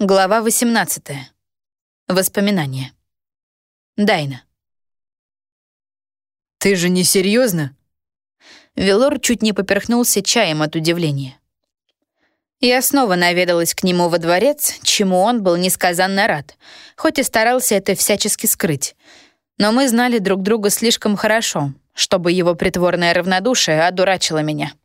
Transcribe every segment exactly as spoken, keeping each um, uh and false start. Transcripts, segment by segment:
Глава восемнадцатая. Воспоминания. Дайна. «Ты же не серьезно? Велор чуть не поперхнулся чаем от удивления. Я снова наведалась к нему во дворец, чему он был несказанно рад, хоть и старался это всячески скрыть. Но мы знали друг друга слишком хорошо, чтобы его притворное равнодушие одурачило меня.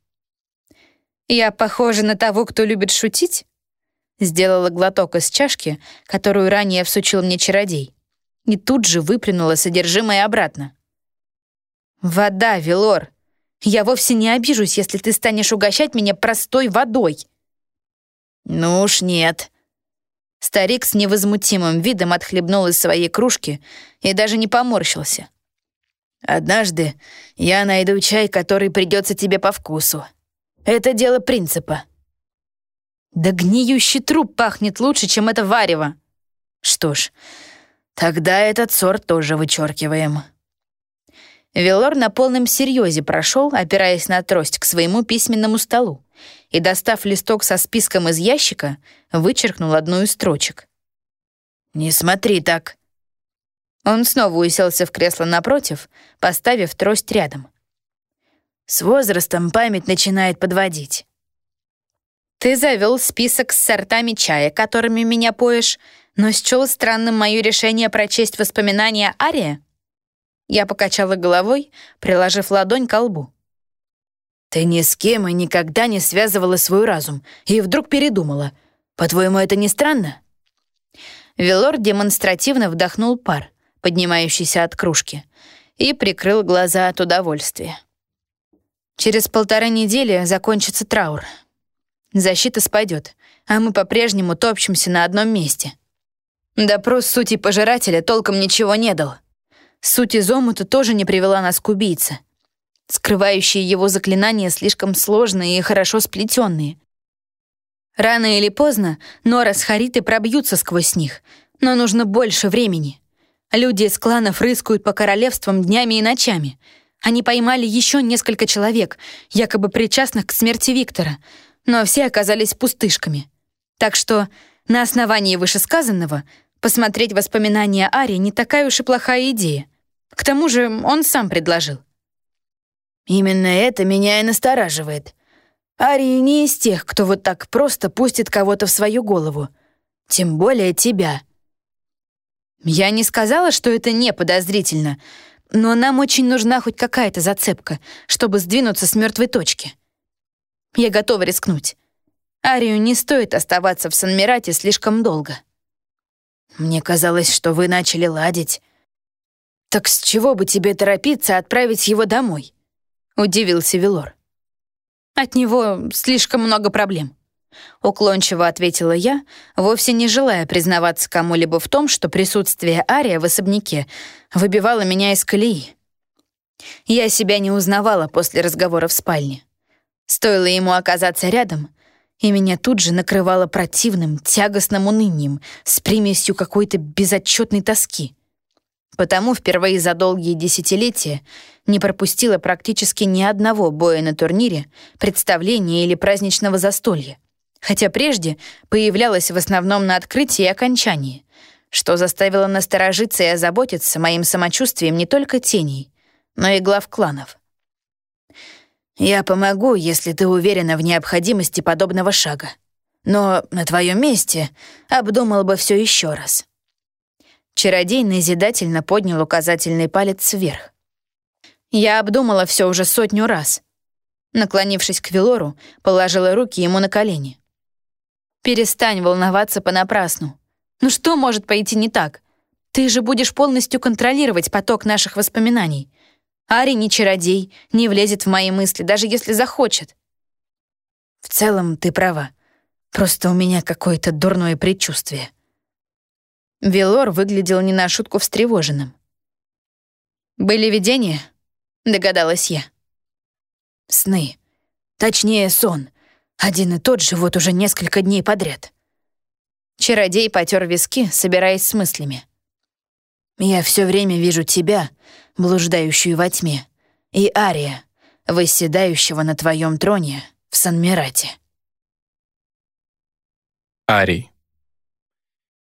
«Я похожа на того, кто любит шутить?» Сделала глоток из чашки, которую ранее всучил мне чародей, и тут же выплюнула содержимое обратно. «Вода, Велор. Я вовсе не обижусь, если ты станешь угощать меня простой водой». «Ну уж нет». Старик с невозмутимым видом отхлебнул из своей кружки и даже не поморщился. «Однажды я найду чай, который придется тебе по вкусу. Это дело принципа». «Да гниющий труп пахнет лучше, чем это варево». «Что ж, тогда этот сорт тоже вычеркиваем». Велор на полном серьезе прошел, опираясь на трость, к своему письменному столу и, достав листок со списком из ящика, вычеркнул одну из строчек. «Не смотри так». Он снова уселся в кресло напротив, поставив трость рядом. «С возрастом память начинает подводить». «Ты завел список с сортами чая, которыми меня поешь, но счел странным мое решение прочесть воспоминания Ария?» Я покачала головой, приложив ладонь ко лбу. «Ты ни с кем и никогда не связывала свой разум, и вдруг передумала. По-твоему, это не странно?» Велор демонстративно вдохнул пар, поднимающийся от кружки, и прикрыл глаза от удовольствия. «Через полторы недели закончится траур. Защита спадет, а мы по-прежнему топчемся на одном месте. Допрос сути пожирателя толком ничего не дал. Суть из омута тоже не привела нас к убийце. Скрывающие его заклинания слишком сложные и хорошо сплетенные. Рано или поздно Нора с Харитой пробьются сквозь них, но нужно больше времени. Люди из кланов рыскают по королевствам днями и ночами. Они поймали еще несколько человек, якобы причастных к смерти Виктора, но все оказались пустышками. Так что на основании вышесказанного посмотреть воспоминания Ари не такая уж и плохая идея. К тому же он сам предложил. «Именно это меня и настораживает. Арий не из тех, кто вот так просто пустит кого-то в свою голову. Тем более тебя». «Я не сказала, что это не подозрительно, но нам очень нужна хоть какая-то зацепка, чтобы сдвинуться с мертвой точки. Я готова рискнуть. Арию не стоит оставаться в Санмирате слишком долго». «Мне казалось, что вы начали ладить». «Так с чего бы тебе торопиться отправить его домой?» — удивился Велор. «От него слишком много проблем», — уклончиво ответила я, вовсе не желая признаваться кому-либо в том, что присутствие Ария в особняке выбивало меня из колеи. Я себя не узнавала после разговора в спальне. Стоило ему оказаться рядом, и меня тут же накрывало противным, тягостным унынием с примесью какой-то безотчетной тоски. Потому впервые за долгие десятилетия не пропустила практически ни одного боя на турнире, представления или праздничного застолья, хотя прежде появлялась в основном на открытии и окончании, что заставило насторожиться и озаботиться моим самочувствием не только теней, но и глав кланов. «Я помогу, если ты уверена в необходимости подобного шага. Но на твоем месте обдумал бы все еще раз». Чародей назидательно поднял указательный палец вверх. Я обдумала все уже сотню раз. Наклонившись к Велору, положила руки ему на колени. «Перестань волноваться понапрасну. Ну что может пойти не так? Ты же будешь полностью контролировать поток наших воспоминаний. Ари не чародей, не влезет в мои мысли, даже если захочет». «В целом ты права. Просто у меня какое-то дурное предчувствие». Велор выглядел не на шутку встревоженным. «Были видения?» — догадалась я. «Сны. Точнее, сон. Один и тот же вот уже несколько дней подряд». Чародей потер виски, собираясь с мыслями. «Я все время вижу тебя, блуждающую во тьме, и Ария, восседающего на твоем троне в Санмирате». Арий.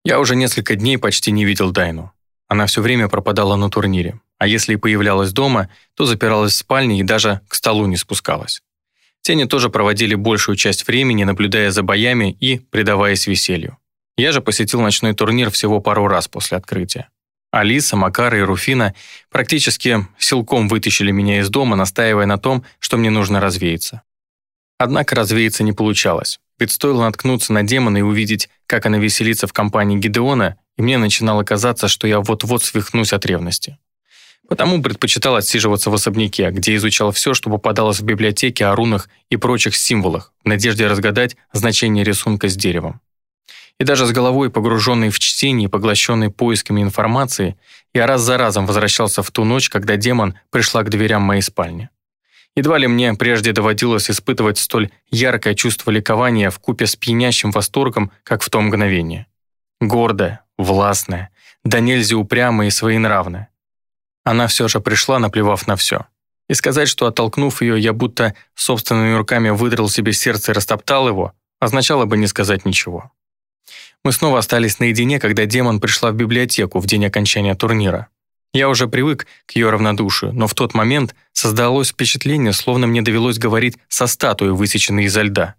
Я уже несколько дней почти не видел Дайну. Она все время пропадала на турнире, а если и появлялась дома, то запиралась в спальне и даже к столу не спускалась. Тени тоже проводили большую часть времени, наблюдая за боями и предаваясь веселью. Я же посетил ночной турнир всего пару раз после открытия. Алиса, Макар и Руфина практически силком вытащили меня из дома, настаивая на том, что мне нужно развеяться. Однако развеяться не получалось, ведь стоило наткнуться на демона и увидеть, как она веселится в компании Гидеона, и мне начинало казаться, что я вот-вот свихнусь от ревности. Потому предпочитал отсиживаться в особняке, где изучал все, что попадалось в библиотеке о рунах и прочих символах, в надежде разгадать значение рисунка с деревом. И даже с головой, погруженной в чтение и поглощенной поисками информации, я раз за разом возвращался в ту ночь, когда демон пришла к дверям моей спальни. Едва ли мне прежде доводилось испытывать столь яркое чувство ликования вкупе с пьянящим восторгом, как в то мгновение. Гордая, властная, да нельзя упрямая и своенравная. Она все же пришла, наплевав на все. И сказать, что, оттолкнув ее, я будто собственными руками выдрал себе сердце и растоптал его, означало бы не сказать ничего. Мы снова остались наедине, когда демон пришла в библиотеку в день окончания турнира. Я уже привык к ее равнодушию, но в тот момент создалось впечатление, словно мне довелось говорить со статуей, высеченной изо льда.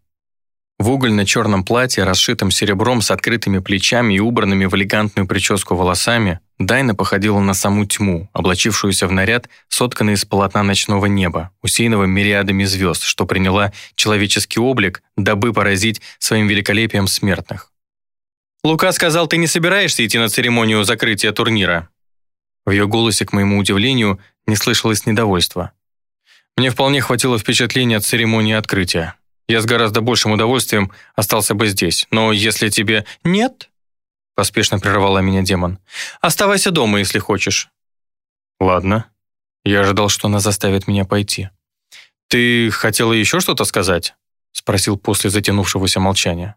В угольно-черном платье, расшитом серебром, с открытыми плечами и убранными в элегантную прическу волосами, Дайна походила на саму тьму, облачившуюся в наряд, сотканный из полотна ночного неба, усеянного мириадами звезд, что приняла человеческий облик, дабы поразить своим великолепием смертных. «Лука сказал, ты не собираешься идти на церемонию закрытия турнира?» В ее голосе, к моему удивлению, не слышалось недовольства. Мне вполне хватило впечатления от церемонии открытия. Я с гораздо большим удовольствием остался бы здесь. Но если тебе... «Нет?» — поспешно прервала меня демон. «Оставайся дома, если хочешь». «Ладно». Я ожидал, что она заставит меня пойти. «Ты хотела еще что-то сказать?» — спросил после затянувшегося молчания.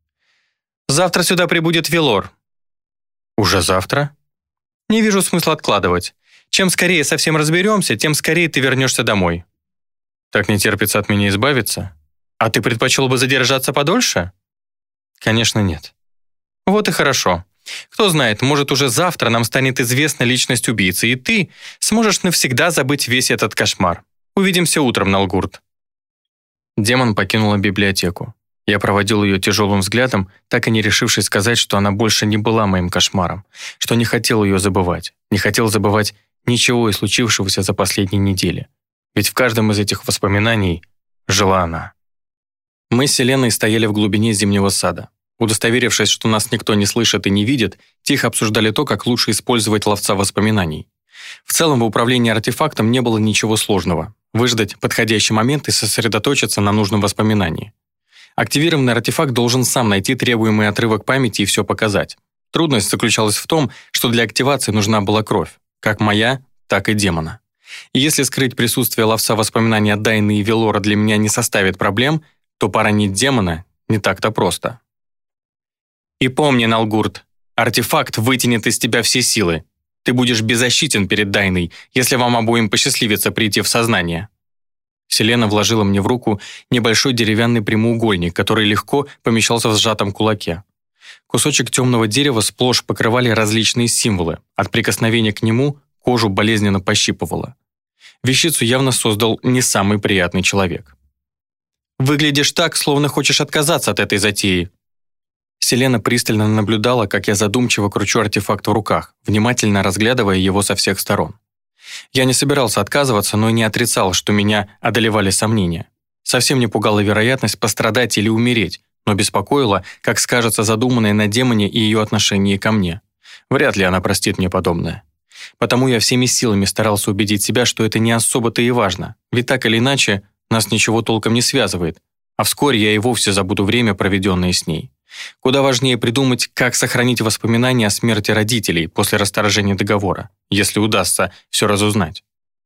«Завтра сюда прибудет Велор». «Уже завтра?» «Не вижу смысла откладывать. Чем скорее совсем разберемся, тем скорее ты вернешься домой». «Так не терпится от меня избавиться? А ты предпочел бы задержаться подольше?» «Конечно, нет». «Вот и хорошо. Кто знает, может, уже завтра нам станет известна личность убийцы, и ты сможешь навсегда забыть весь этот кошмар. Увидимся утром, Налгурт». Демон покинула библиотеку. Я проводил ее тяжелым взглядом, так и не решившись сказать, что она больше не была моим кошмаром, что не хотел ее забывать, не хотел забывать ничего из случившегося за последние недели. Ведь в каждом из этих воспоминаний жила она. Мы с Селеной стояли в глубине зимнего сада. Удостоверившись, что нас никто не слышит и не видит, тихо обсуждали то, как лучше использовать ловца воспоминаний. В целом, в управлении артефактом не было ничего сложного. Выждать подходящий момент и сосредоточиться на нужном воспоминании. Активированный артефакт должен сам найти требуемый отрывок памяти и все показать. Трудность заключалась в том, что для активации нужна была кровь, как моя, так и демона. И если скрыть присутствие ловца воспоминаний от Дайны и Велора для меня не составит проблем, то поранить демона не так-то просто. И помни, Налгурт, артефакт вытянет из тебя все силы. Ты будешь беззащитен перед Дайной, если вам обоим посчастливится прийти в сознание. Селена вложила мне в руку небольшой деревянный прямоугольник, который легко помещался в сжатом кулаке. Кусочек темного дерева сплошь покрывали различные символы. От прикосновения к нему кожу болезненно пощипывало. Вещицу явно создал не самый приятный человек. «Выглядишь так, словно хочешь отказаться от этой затеи». Селена пристально наблюдала, как я задумчиво кручу артефакт в руках, внимательно разглядывая его со всех сторон. Я не собирался отказываться, но и не отрицал, что меня одолевали сомнения. Совсем не пугала вероятность пострадать или умереть, но беспокоила, как скажется задуманное на демоне и ее отношение ко мне. Вряд ли она простит мне подобное. Потому я всеми силами старался убедить себя, что это не особо-то и важно, ведь так или иначе нас ничего толком не связывает, а вскоре я и вовсе забуду время, проведенное с ней. Куда важнее придумать, как сохранить воспоминания о смерти родителей после расторжения договора, если удастся все разузнать.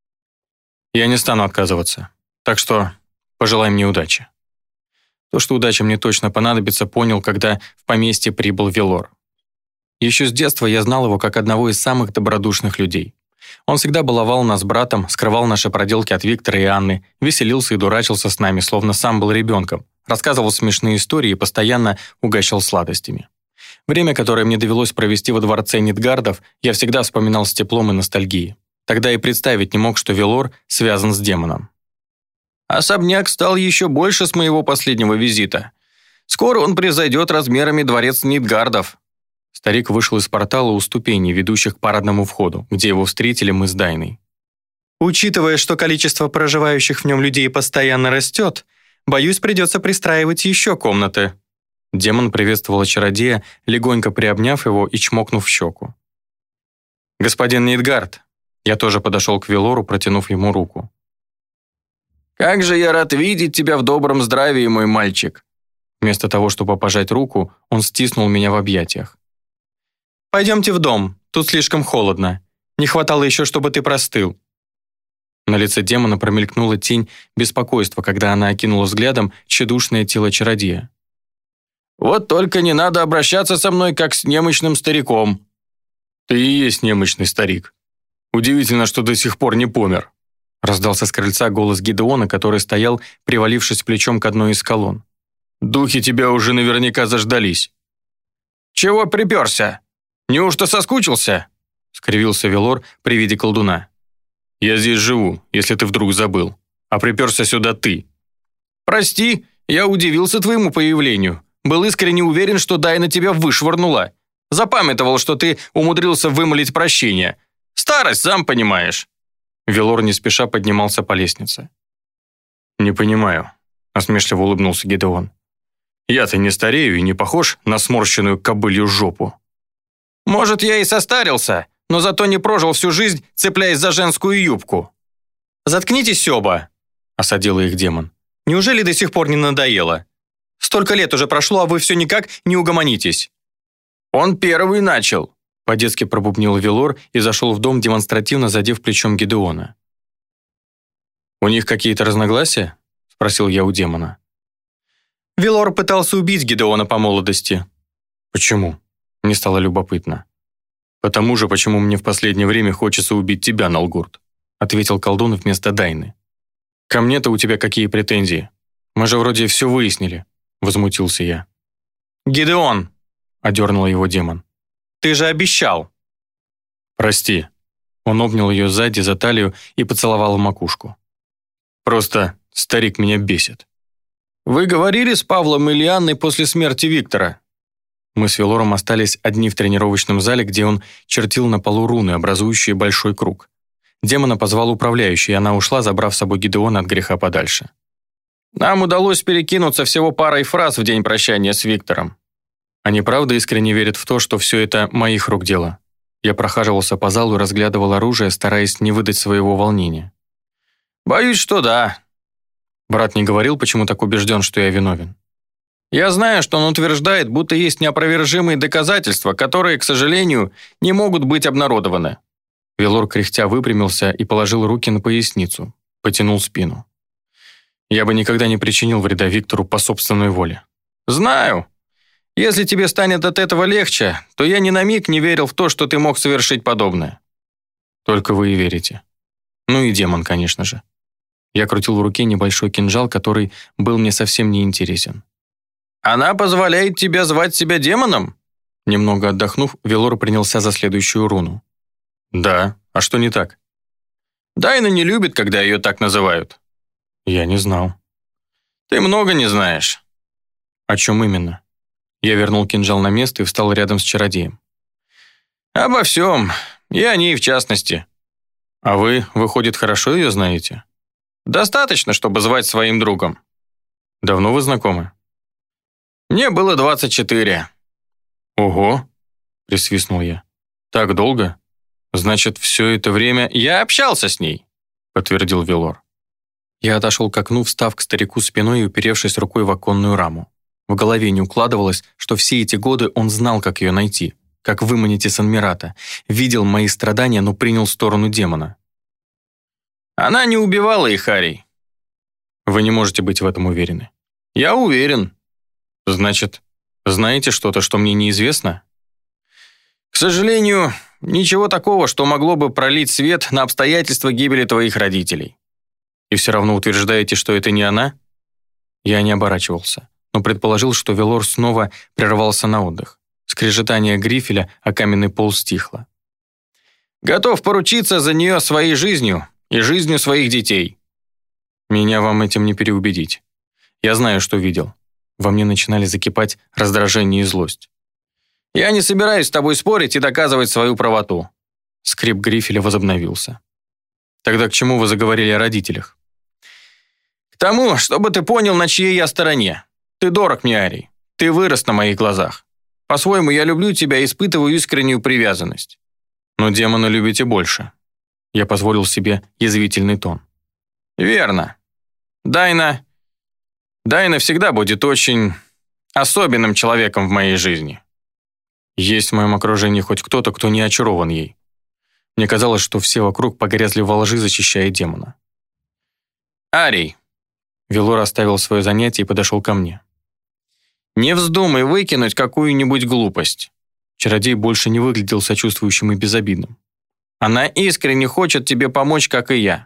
Я не стану отказываться, так что пожелай мне удачи. То, что удача мне точно понадобится, понял, когда в поместье прибыл Велор. Еще с детства я знал его как одного из самых добродушных людей. Он всегда баловал нас с братом, скрывал наши проделки от Виктора и Анны, веселился и дурачился с нами, словно сам был ребенком, рассказывал смешные истории и постоянно угощал сладостями. Время, которое мне довелось провести во дворце Нидгардов, я всегда вспоминал с теплом и ностальгией. Тогда и представить не мог, что Велор связан с демоном. Особняк стал еще больше с моего последнего визита. Скоро он превзойдет размерами дворец Нидгардов. Старик вышел из портала у ступеней, ведущих к парадному входу, где его встретили мы с Дайной. Учитывая, что количество проживающих в нем людей постоянно растет, боюсь, придется пристраивать еще комнаты. Демон приветствовал чародея, легонько приобняв его и чмокнув в щеку. «Господин Нидгард». Я тоже подошел к Велору, протянув ему руку. «Как же я рад видеть тебя в добром здравии, мой мальчик!» Вместо того, чтобы пожать руку, он стиснул меня в объятиях. «Пойдемте в дом, тут слишком холодно. Не хватало еще, чтобы ты простыл». На лице демона промелькнула тень беспокойства, когда она окинула взглядом тщедушное тело чародея. «Вот только не надо обращаться со мной, как с немощным стариком». «Ты и есть немощный старик. Удивительно, что до сих пор не помер», раздался с крыльца голос Гидеона, который стоял, привалившись плечом к одной из колонн. «Духи тебя уже наверняка заждались». «Чего приперся? Неужто соскучился?» скривился Велор при виде колдуна. «Я здесь живу, если ты вдруг забыл. А приперся сюда ты». «Прости, я удивился твоему появлению. Был искренне уверен, что Дайна тебя вышвырнула. Запамятовал, что ты умудрился вымолить прощение. Старость, сам понимаешь». Велор не спеша поднимался по лестнице. «Не понимаю», — насмешливо улыбнулся Гидеон. «Я-то не старею и не похож на сморщенную кобылью жопу». «Может, я и состарился, но зато не прожил всю жизнь, цепляясь за женскую юбку». «Заткнитесь оба», — осадил их демон. «Неужели до сих пор не надоело? Столько лет уже прошло, а вы все никак не угомонитесь». «Он первый начал», — по-детски пробубнил Велор и зашел в дом, демонстративно задев плечом Гидеона. «У них какие-то разногласия?» — спросил я у демона. Велор пытался убить Гидеона по молодости. «Почему?» — мне стало любопытно. «Потому же, почему мне в последнее время хочется убить тебя, Налгурд», — ответил колдун вместо Дайны. «Ко мне-то у тебя какие претензии? Мы же вроде все выяснили», — возмутился я. «Гидеон», — одернул его демон, — «ты же обещал». «Прости». Он обнял ее сзади за талию и поцеловал в макушку. «Просто старик меня бесит». «Вы говорили с Павлом и Лианной после смерти Виктора?» Мы с Велором остались одни в тренировочном зале, где он чертил на полу руны, образующие большой круг. Демона позвал управляющий, и она ушла, забрав с собой Гидеона от греха подальше. «Нам удалось перекинуться всего парой фраз в день прощания с Виктором». Они правда искренне верят в то, что все это моих рук дело. Я прохаживался по залу и разглядывал оружие, стараясь не выдать своего волнения. «Боюсь, что да». Брат не говорил, почему так убежден, что я виновен. «Я знаю, что он утверждает, будто есть неопровержимые доказательства, которые, к сожалению, не могут быть обнародованы». Велор кряхтя выпрямился и положил руки на поясницу, потянул спину. «Я бы никогда не причинил вреда Виктору по собственной воле». «Знаю. Если тебе станет от этого легче, то я ни на миг не верил в то, что ты мог совершить подобное». «Только вы и верите. Ну и демон, конечно же». Я крутил в руке небольшой кинжал, который был мне совсем не интересен. «Она позволяет тебе звать себя демоном?» Немного отдохнув, Велор принялся за следующую руну. «Да, а что не так?» «Дайна не любит, когда ее так называют». «Я не знал». «Ты много не знаешь». «О чем именно?» Я вернул кинжал на место и встал рядом с чародеем. «Обо всем, и о ней в частности». «А вы, выходит, хорошо ее знаете?» «Достаточно, чтобы звать своим другом». «Давно вы знакомы?» «Мне было двадцать четыре». «Ого!» — присвистнул я. «Так долго? Значит, все это время я общался с ней», — подтвердил Велор. Я отошел к окну, встав к старику спиной и уперевшись рукой в оконную раму. В голове не укладывалось, что все эти годы он знал, как ее найти, как выманить из Анмирата, видел мои страдания, но принял сторону демона. «Она не убивала их, Арий». «Вы не можете быть в этом уверены». «Я уверен». «Значит, знаете что-то, что мне неизвестно?» «К сожалению, ничего такого, что могло бы пролить свет на обстоятельства гибели твоих родителей». «И все равно утверждаете, что это не она?» Я не оборачивался, но предположил, что Велор снова прервался на отдых. Скрежетание грифеля о каменный пол стихло. «Готов поручиться за нее своей жизнью и жизнью своих детей». Меня вам этим не переубедить. Я знаю, что видел. Во мне начинали закипать раздражение и злость. «Я не собираюсь с тобой спорить и доказывать свою правоту». Скрип грифеля возобновился. «Тогда к чему вы заговорили о родителях?» «К тому, чтобы ты понял, на чьей я стороне. Ты дорог мне, Арий. Ты вырос на моих глазах. По-своему, я люблю тебя и испытываю искреннюю привязанность». «Но демона любите больше». Я позволил себе язвительный тон. «Верно. Дайна... Дайна всегда будет очень особенным человеком в моей жизни». Есть в моем окружении хоть кто-то, кто не очарован ей. Мне казалось, что все вокруг погрязли во лжи, защищая демона. «Арий!» Велор оставил свое занятие и подошел ко мне. «Не вздумай выкинуть какую-нибудь глупость». Чародей больше не выглядел сочувствующим и безобидным. «Она искренне хочет тебе помочь, как и я.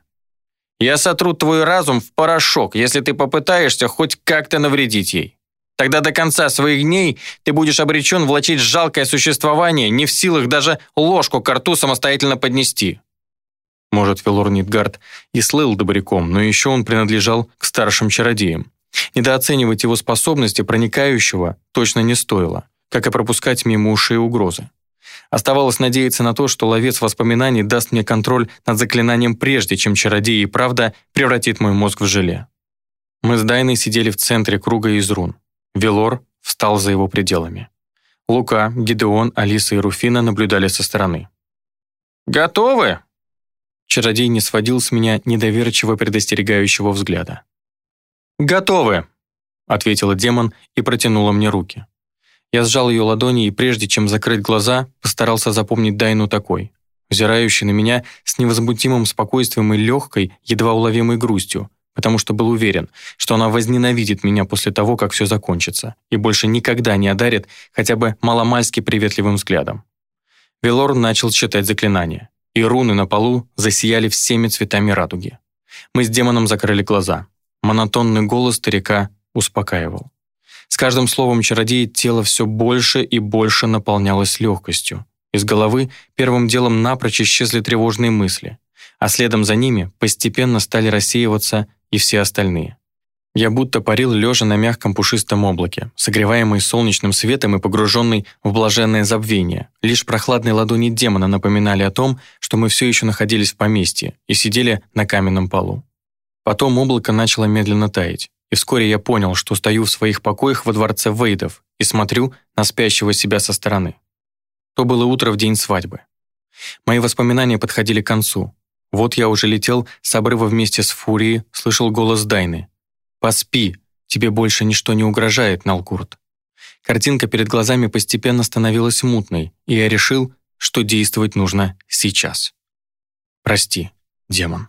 Я сотру твой разум в порошок, если ты попытаешься хоть как-то навредить ей. Тогда до конца своих дней ты будешь обречен влачить жалкое существование, не в силах даже ложку ко рту самостоятельно поднести». Может, Велор Нидгард и слыл добряком, но еще он принадлежал к старшим чародеям. Недооценивать его способности проникающего точно не стоило, как и пропускать мимо ушей угрозы. Оставалось надеяться на то, что ловец воспоминаний даст мне контроль над заклинанием прежде, чем чародей и правда превратит мой мозг в желе. Мы с Дайной сидели в центре круга из рун. Велор встал за его пределами. Лука, Гидеон, Алиса и Руфина наблюдали со стороны. «Готовы?» Чародей не сводил с меня недоверчиво предостерегающего взгляда. «Готовы», — ответила демон и протянула мне руки. Я сжал ее ладони и, прежде чем закрыть глаза, постарался запомнить Дайну такой, взирающей на меня с невозмутимым спокойствием и легкой, едва уловимой грустью, потому что был уверен, что она возненавидит меня после того, как все закончится, и больше никогда не одарит хотя бы маломальски приветливым взглядом. Велор начал читать заклинание, и руны на полу засияли всеми цветами радуги. Мы с демоном закрыли глаза. Монотонный голос старика успокаивал. С каждым словом чародея тело все больше и больше наполнялось легкостью. Из головы первым делом напрочь исчезли тревожные мысли, а следом за ними постепенно стали рассеиваться и все остальные. Я будто парил лежа на мягком пушистом облаке, согреваемый солнечным светом и погруженный в блаженное забвение. Лишь прохладные ладони демона напоминали о том, что мы все еще находились в поместье и сидели на каменном полу. Потом облако начало медленно таять, и вскоре я понял, что стою в своих покоях во дворце Вейдов и смотрю на спящего себя со стороны. То было утро в день свадьбы. Мои воспоминания подходили к концу. Вот я уже летел с обрыва вместе с Фурией, слышал голос Дайны. «Поспи, тебе больше ничто не угрожает, Налкурт». Картинка перед глазами постепенно становилась мутной, и я решил, что действовать нужно сейчас. «Прости, демон».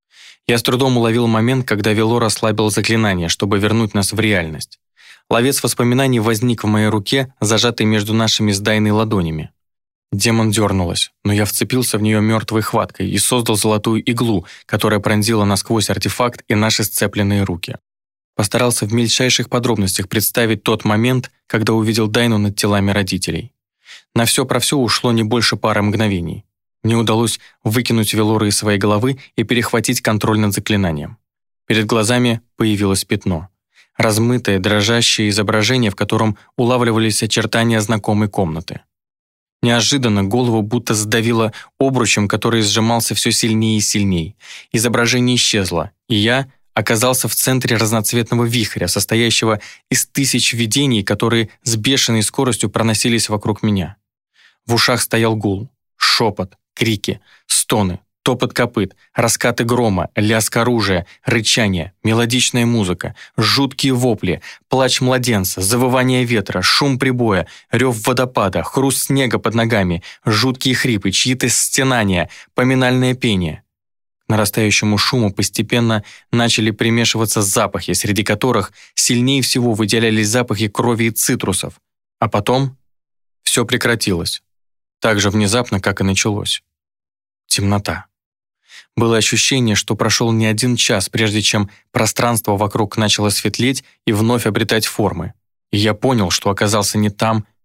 Я с трудом уловил момент, когда Велор ослабил заклинание, чтобы вернуть нас в реальность. Ловец воспоминаний возник в моей руке, зажатый между нашими с Дайной ладонями. Демон дернулась, но я вцепился в нее мертвой хваткой и создал золотую иглу, которая пронзила насквозь артефакт и наши сцепленные руки. Постарался в мельчайших подробностях представить тот момент, когда увидел Дайну над телами родителей. На все про все ушло не больше пары мгновений. Мне удалось выкинуть Велора из своей головы и перехватить контроль над заклинанием. Перед глазами появилось пятно. Размытое, дрожащее изображение, в котором улавливались очертания знакомой комнаты. Неожиданно голову будто сдавило обручем, который сжимался все сильнее и сильнее. Изображение исчезло, и я оказался в центре разноцветного вихря, состоящего из тысяч видений, которые с бешеной скоростью проносились вокруг меня. В ушах стоял гул, шепот, крики, стоны, топот копыт, раскаты грома, лязг оружия, рычание, мелодичная музыка, жуткие вопли, плач младенца, завывание ветра, шум прибоя, рев водопада, хруст снега под ногами, жуткие хрипы, чьи-то стенания, поминальное пение. К нарастающему шуму постепенно начали примешиваться запахи, среди которых сильнее всего выделялись запахи крови и цитрусов. А потом все прекратилось. Так же внезапно, как и началось. Темнота. Было ощущение, что прошел не один час, прежде чем пространство вокруг начало светлеть и вновь обретать формы. И я понял, что оказался не там,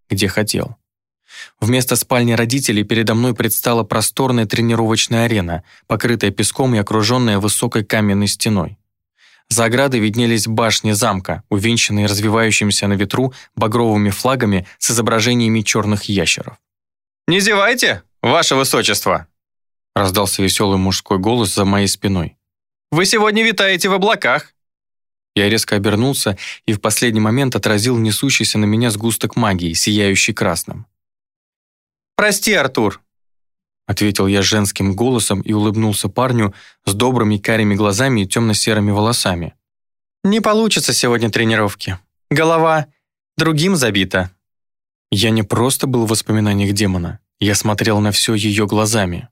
где хотел. Вместо спальни родителей передо мной предстала просторная тренировочная арена, покрытая песком и окруженная высокой каменной стеной. За оградой виднелись башни замка, увенчанные развивающимися на ветру багровыми флагами с изображениями черных ящеров. «Не зевайте, ваше высочество!» Раздался веселый мужской голос за моей спиной. «Вы сегодня витаете в облаках!» Я резко обернулся и в последний момент отразил несущийся на меня сгусток магии, сияющий красным. «Прости, Артур», — ответил я женским голосом и улыбнулся парню с добрыми карими глазами и темно-серыми волосами. «Не получится сегодня тренировки. Голова другим забита». Я не просто был в воспоминаниях демона, я смотрел на все ее глазами.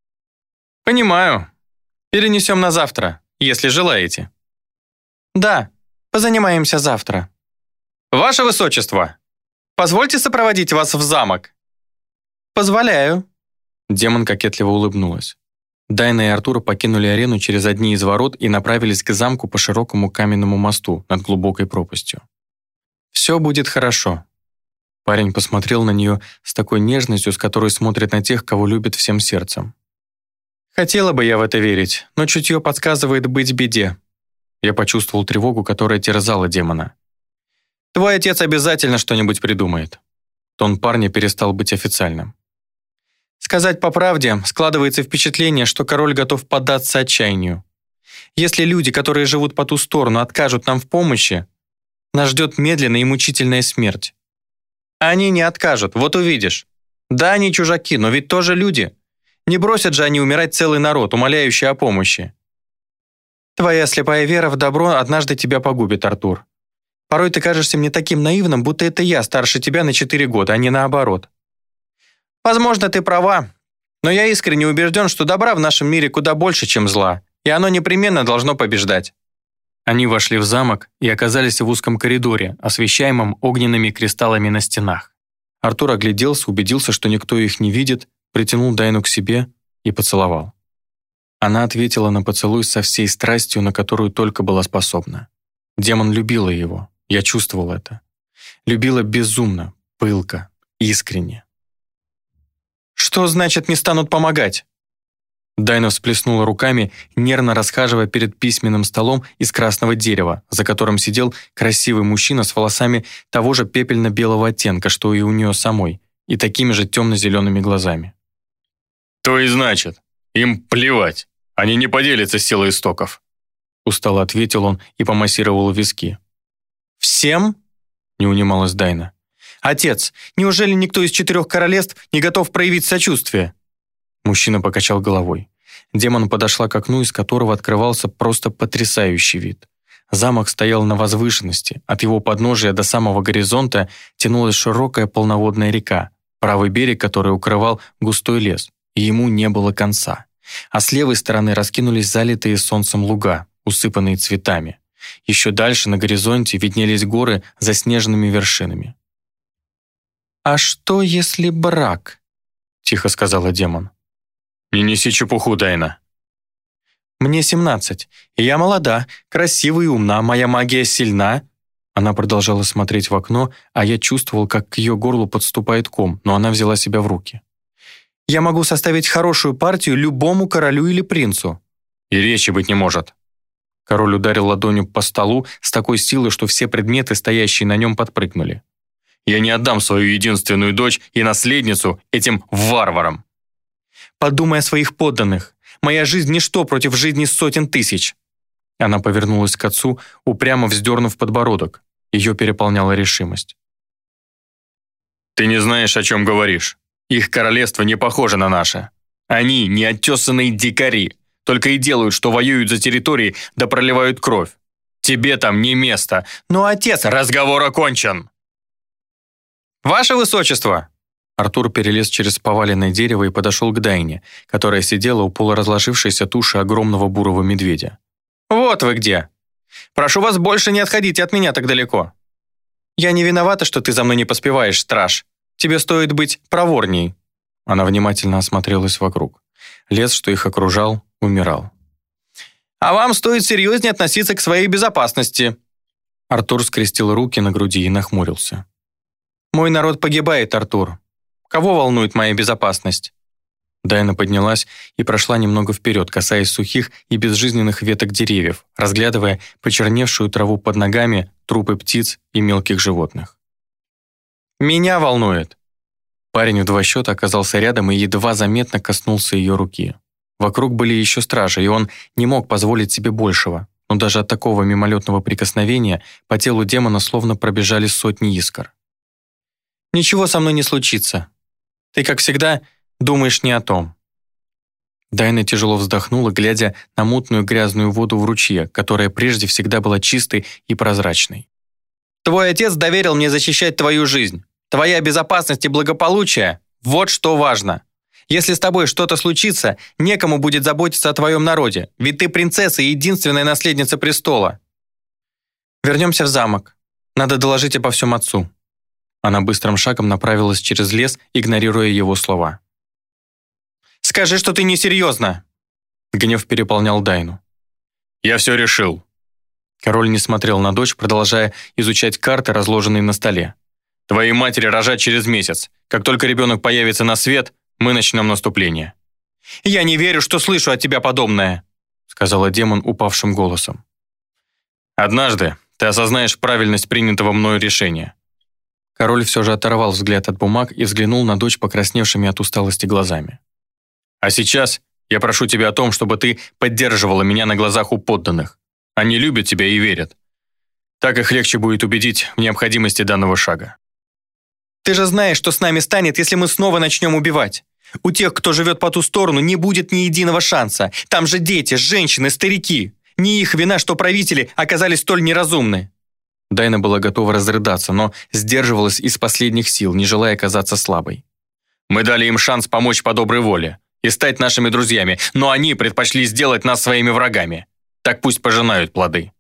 «Понимаю. Перенесем на завтра, если желаете». «Да, позанимаемся завтра». «Ваше высочество, позвольте сопроводить вас в замок». «Позволяю». Демон кокетливо улыбнулась. Дайна и Артур покинули арену через одни из ворот и направились к замку по широкому каменному мосту над глубокой пропастью. «Все будет хорошо». Парень посмотрел на нее с такой нежностью, с которой смотрят на тех, кого любят всем сердцем. «Хотела бы я в это верить, но чутье подсказывает быть беде». Я почувствовал тревогу, которая терзала демона. «Твой отец обязательно что-нибудь придумает». Тон парня перестал быть официальным. «Сказать по правде, складывается впечатление, что король готов поддаться отчаянию. Если люди, которые живут по ту сторону, откажут нам в помощи, нас ждет медленная и мучительная смерть. Они не откажут, вот увидишь. Да, они чужаки, но ведь тоже люди. Не бросят же они умирать целый народ, умоляющий о помощи. Твоя слепая вера в добро однажды тебя погубит, Артур. Порой ты кажешься мне таким наивным, будто это я старше тебя на четыре года, а не наоборот. Возможно, ты права, но я искренне убежден, что добра в нашем мире куда больше, чем зла, и оно непременно должно побеждать». Они вошли в замок и оказались в узком коридоре, освещаемом огненными кристаллами на стенах. Артур огляделся, убедился, что никто их не видит, притянул Дайну к себе и поцеловал. Она ответила на поцелуй со всей страстью, на которую только была способна. Демон любила его, я чувствовал это. Любила безумно, пылко, искренне. «Что значит не станут помогать?» Дайна всплеснула руками, нервно расхаживая перед письменным столом из красного дерева, за которым сидел красивый мужчина с волосами того же пепельно-белого оттенка, что и у нее самой, и такими же темно-зелеными глазами. «То и значит, им плевать, они не поделятся силой истоков», устало ответил он и помассировал виски. «Всем?» — не унималась Дайна. «Отец, неужели никто из четырех королевств не готов проявить сочувствие?» Мужчина покачал головой. Демон подошла к окну, из которого открывался просто потрясающий вид. Замок стоял на возвышенности. От его подножия до самого горизонта тянулась широкая полноводная река, правый берег которой укрывал густой лес, и ему не было конца. А с левой стороны раскинулись залитые солнцем луга, усыпанные цветами. Еще дальше на горизонте виднелись горы с заснеженными вершинами. «А что, если брак?» — тихо сказала демон. «Не неси чепуху, Дайна». «Мне семнадцать, и я молода, красива и умна, моя магия сильна». Она продолжала смотреть в окно, а я чувствовал, как к ее горлу подступает ком, но она взяла себя в руки. «Я могу составить хорошую партию любому королю или принцу». «И речи быть не может». Король ударил ладонью по столу с такой силой, что все предметы, стоящие на нем, подпрыгнули. «Я не отдам свою единственную дочь и наследницу этим варварам». «Подумай о своих подданных. Моя жизнь – ничто против жизни сотен тысяч». Она повернулась к отцу, упрямо вздернув подбородок. Ее переполняла решимость. «Ты не знаешь, о чем говоришь. Их королевство не похоже на наше. Они неоттесанные дикари, только и делают, что воюют за территории да проливают кровь. Тебе там не место. Но отец, разговор окончен!» «Ваше высочество!» Артур перелез через поваленное дерево и подошел к Дайне, которая сидела у полуразложившейся туши огромного бурого медведя. «Вот вы где! Прошу вас, больше не отходите от меня так далеко. Я не виновата, что ты за мной не поспеваешь, страж. Тебе стоит быть проворней». Она внимательно осмотрелась вокруг. Лес, что их окружал, умирал. «А вам стоит серьезнее относиться к своей безопасности». Артур скрестил руки на груди и нахмурился. Мой народ погибает, Артур. Кого волнует моя безопасность?» Дайна поднялась и прошла немного вперед, касаясь сухих и безжизненных веток деревьев, разглядывая почерневшую траву под ногами, трупы птиц и мелких животных. «Меня волнует!» Парень в два счета оказался рядом и едва заметно коснулся ее руки. Вокруг были еще стражи, и он не мог позволить себе большего, но даже от такого мимолетного прикосновения по телу демона словно пробежали сотни искр. «Ничего со мной не случится. Ты, как всегда, думаешь не о том». Дайна тяжело вздохнула, глядя на мутную грязную воду в ручье, которая прежде всегда была чистой и прозрачной. «Твой отец доверил мне защищать твою жизнь. Твоя безопасность и благополучие – вот что важно. Если с тобой что-то случится, некому будет заботиться о твоем народе, ведь ты принцесса и единственная наследница престола. Вернемся в замок. Надо доложить обо всем отцу». Она быстрым шагом направилась через лес, игнорируя его слова. «Скажи, что ты несерьезно!» Гнев переполнял Дайну. «Я все решил». Король не смотрел на дочь, продолжая изучать карты, разложенные на столе. «Твоей матери рожать через месяц. Как только ребенок появится на свет, мы начнем наступление». «Я не верю, что слышу от тебя подобное», сказала демон упавшим голосом. «Однажды ты осознаешь правильность принятого мною решения». Король все же оторвал взгляд от бумаг и взглянул на дочь покрасневшими от усталости глазами. «А сейчас я прошу тебя о том, чтобы ты поддерживала меня на глазах у подданных. Они любят тебя и верят. Так их легче будет убедить в необходимости данного шага». «Ты же знаешь, что с нами станет, если мы снова начнем убивать. У тех, кто живет по ту сторону, не будет ни единого шанса. Там же дети, женщины, старики. Не их вина, что правители оказались столь неразумны». Дайна была готова разрыдаться, но сдерживалась из последних сил, не желая казаться слабой. «Мы дали им шанс помочь по доброй воле и стать нашими друзьями, но они предпочли сделать нас своими врагами. Так пусть пожинают плоды».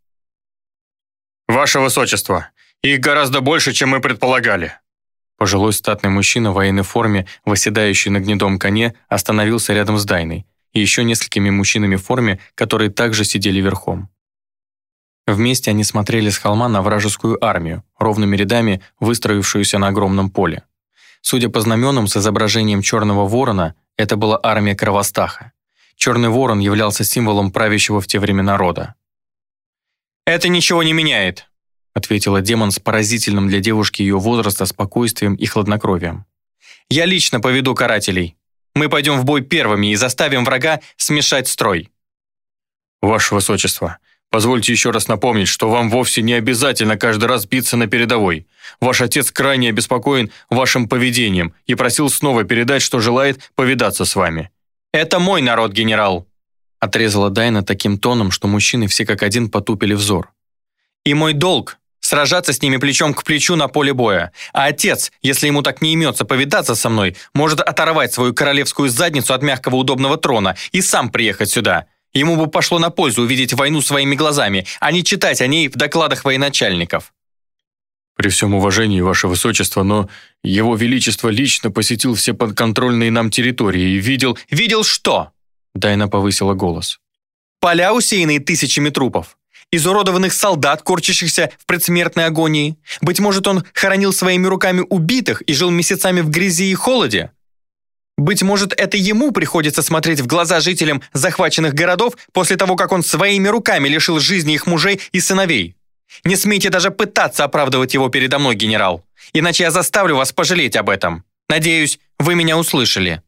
«Ваше Высочество, их гораздо больше, чем мы предполагали». Пожилой статный мужчина в военной форме, восседающий на гнедом коне, остановился рядом с Дайной и еще несколькими мужчинами в форме, которые также сидели верхом. Вместе они смотрели с холма на вражескую армию, ровными рядами выстроившуюся на огромном поле. Судя по знаменам с изображением черного ворона, это была армия Кровостаха. Черный ворон являлся символом правящего в те времена рода. «Это ничего не меняет», ответила демон с поразительным для девушки ее возраста спокойствием и хладнокровием. «Я лично поведу карателей. Мы пойдем в бой первыми и заставим врага смешать строй». «Ваше Высочество, позвольте еще раз напомнить, что вам вовсе не обязательно каждый раз биться на передовой. Ваш отец крайне обеспокоен вашим поведением и просил снова передать, что желает повидаться с вами». «Это мой народ, генерал», отрезала Дайна таким тоном, что мужчины все как один потупили взор. «И мой долг — сражаться с ними плечом к плечу на поле боя. А отец, если ему так не имется повидаться со мной, может оторвать свою королевскую задницу от мягкого удобного трона и сам приехать сюда. Ему бы пошло на пользу увидеть войну своими глазами, а не читать о ней в докладах военачальников». «При всем уважении, Ваше Высочество, но Его Величество лично посетил все подконтрольные нам территории и видел...» «Видел что?» Дайна повысила голос. «Поля, усеянные тысячами трупов. Изуродованных солдат, корчащихся в предсмертной агонии. Быть может, он хоронил своими руками убитых и жил месяцами в грязи и холоде? Быть может, это ему приходится смотреть в глаза жителям захваченных городов после того, как он своими руками лишил жизни их мужей и сыновей? Не смейте даже пытаться оправдывать его передо мной, генерал. Иначе я заставлю вас пожалеть об этом. Надеюсь, вы меня услышали».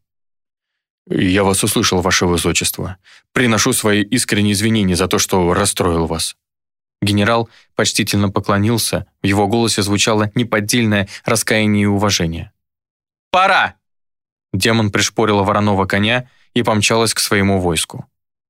«Я вас услышал, Ваше Высочество. Приношу свои искренние извинения за то, что расстроил вас». Генерал почтительно поклонился, в его голосе звучало неподдельное раскаяние и уважение. «Пора!» Демон пришпорила вороного коня и помчалась к своему войску.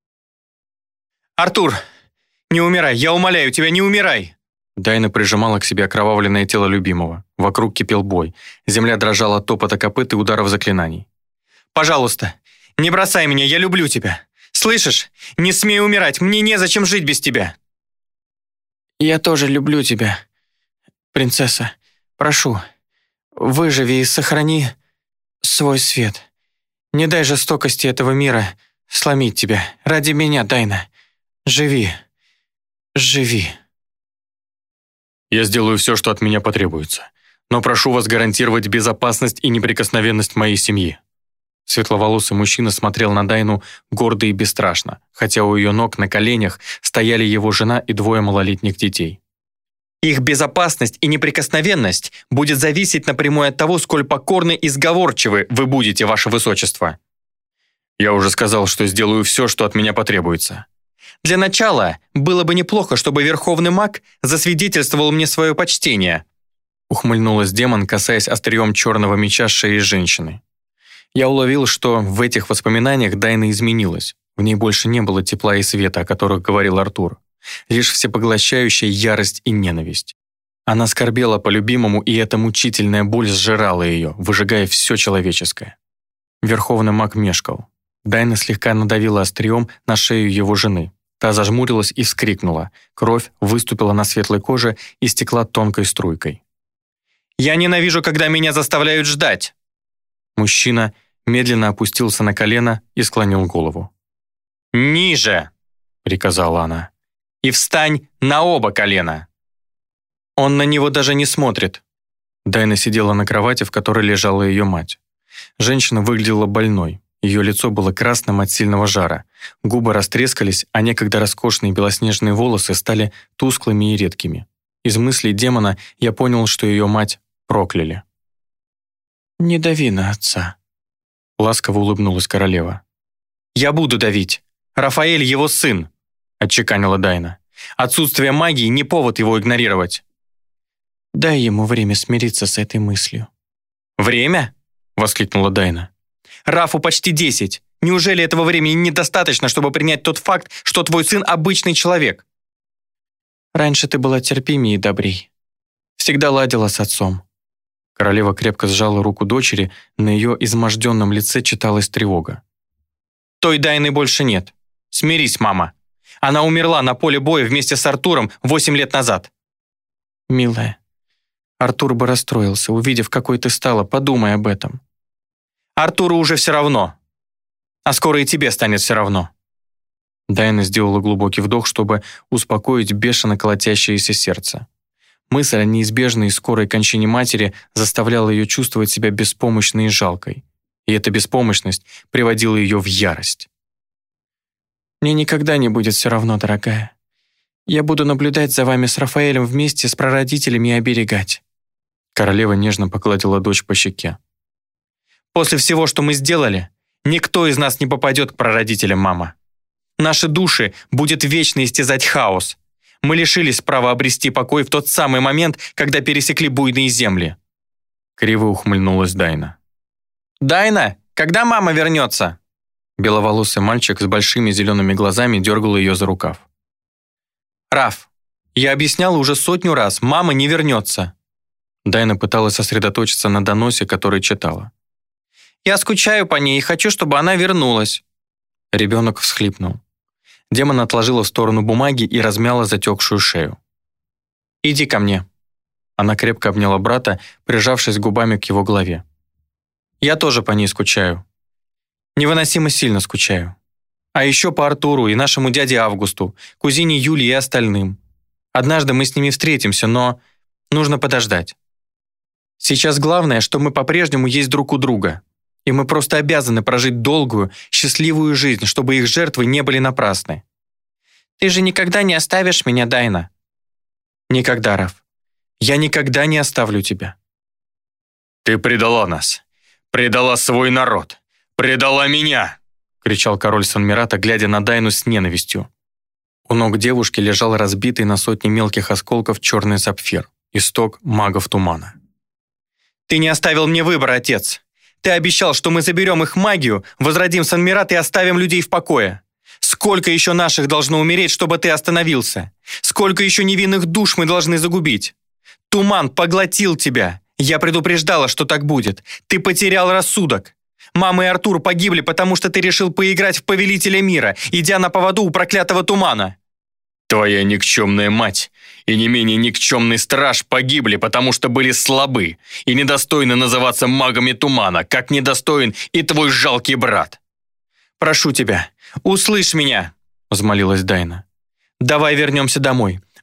«Артур, не умирай, я умоляю тебя, не умирай!» Дайна прижимала к себе окровавленное тело любимого. Вокруг кипел бой. Земля дрожала от топота копыт и ударов заклинаний. «Пожалуйста, не бросай меня, я люблю тебя. Слышишь? Не смей умирать, мне незачем жить без тебя». «Я тоже люблю тебя, принцесса. Прошу, выживи и сохрани свой свет. Не дай жестокости этого мира сломить тебя. Ради меня, Дайна. Живи, живи». «Я сделаю все, что от меня потребуется. но прошу вас гарантировать безопасность и неприкосновенность моей семьи». Светловолосый мужчина смотрел на Дайну гордо и бесстрашно, хотя у ее ног на коленях стояли его жена и двое малолетних детей. «Их безопасность и неприкосновенность будет зависеть напрямую от того, сколь покорны и сговорчивы вы будете, ваше высочество». «Я уже сказал, что сделаю все, что от меня потребуется». «Для начала было бы неплохо, чтобы Верховный маг засвидетельствовал мне свое почтение», ухмыльнулась демон, касаясь острием черного меча шеи женщины. Я уловил, что в этих воспоминаниях Дайна изменилась. В ней больше не было тепла и света, о которых говорил Артур. Лишь всепоглощающая ярость и ненависть. Она скорбела по любимому, и эта мучительная боль сжирала ее, выжигая все человеческое. Верховный маг мешкал. Дайна слегка надавила острием на шею его жены. Та зажмурилась и вскрикнула. Кровь выступила на светлой коже и стекла тонкой струйкой. «Я ненавижу, когда меня заставляют ждать!» Мужчина медленно опустился на колено и склонил голову. «Ниже!» — приказала она. «И встань на оба колена!» Он на него даже не смотрит. Дайна сидела на кровати, в которой лежала ее мать. Женщина выглядела больной. Ее лицо было красным от сильного жара. Губы растрескались, а некогда роскошные белоснежные волосы стали тусклыми и редкими. Из мыслей демона я понял, что ее мать прокляли. «Не дави на отца», — ласково улыбнулась королева. «Я буду давить. Рафаэль его сын», — отчеканила Дайна. «Отсутствие магии не повод его игнорировать». «Дай ему время смириться с этой мыслью». «Время?» — воскликнула Дайна. «Рафу почти десять. Неужели этого времени недостаточно, чтобы принять тот факт, что твой сын обычный человек?» «Раньше ты была терпимее и добрей. Всегда ладила с отцом». Королева крепко сжала руку дочери, на ее изможденном лице читалась тревога. «Той Дайны больше нет. Смирись, мама. Она умерла на поле боя вместе с Артуром восемь лет назад». «Милая, Артур бы расстроился, увидев, какой ты стала, подумай об этом». «Артуру уже все равно. А скоро и тебе станет все равно». Дайна сделала глубокий вдох, чтобы успокоить бешено колотящееся сердце. Мысль о неизбежной и скорой кончине матери заставляла ее чувствовать себя беспомощной и жалкой. И эта беспомощность приводила ее в ярость. «Мне никогда не будет все равно, дорогая. Я буду наблюдать за вами с Рафаэлем вместе с прародителями и оберегать». Королева нежно погладила дочь по щеке. «После всего, что мы сделали, никто из нас не попадет к прародителям, мама. Наши души будет вечно истязать хаос. Мы лишились права обрести покой в тот самый момент, когда пересекли буйные земли». Криво ухмыльнулась Дайна. «Дайна, когда мама вернется?» Беловолосый мальчик с большими зелеными глазами дергал ее за рукав. «Раф, я объясняла уже сотню раз, мама не вернется». Дайна пыталась сосредоточиться на доносе, который читала. «Я скучаю по ней и хочу, чтобы она вернулась». Ребенок всхлипнул. Демон отложила в сторону бумаги и размяла затекшую шею. «Иди ко мне». Она крепко обняла брата, прижавшись губами к его голове. «Я тоже по ней скучаю. Невыносимо сильно скучаю. А еще по Артуру и нашему дяде Августу, кузине Юлии и остальным. Однажды мы с ними встретимся, но нужно подождать. Сейчас главное, что мы по-прежнему есть друг у друга. И мы просто обязаны прожить долгую, счастливую жизнь, чтобы их жертвы не были напрасны. Ты же никогда не оставишь меня, Дайна?» «Никогда, Раф. Я никогда не оставлю тебя». «Ты предала нас. Предала свой народ. Предала меня!» кричал король Санмирата, глядя на Дайну с ненавистью. У ног девушки лежал разбитый на сотни мелких осколков черный сапфир, исток магов тумана. «Ты не оставил мне выбора, отец. Ты обещал, что мы заберем их магию, возродим Санмират и оставим людей в покое. Сколько еще наших должно умереть, чтобы ты остановился? Сколько еще невинных душ мы должны загубить? Туман поглотил тебя. Я предупреждала, что так будет. Ты потерял рассудок. Мама и Артур погибли, потому что ты решил поиграть в повелителя мира, идя на поводу у проклятого тумана». «Твоя никчемная мать и не менее никчемный страж погибли, потому что были слабы и недостойны называться магами тумана, как недостоин и твой жалкий брат». «Прошу тебя, услышь меня», — взмолилась Дайна. «Давай вернемся домой.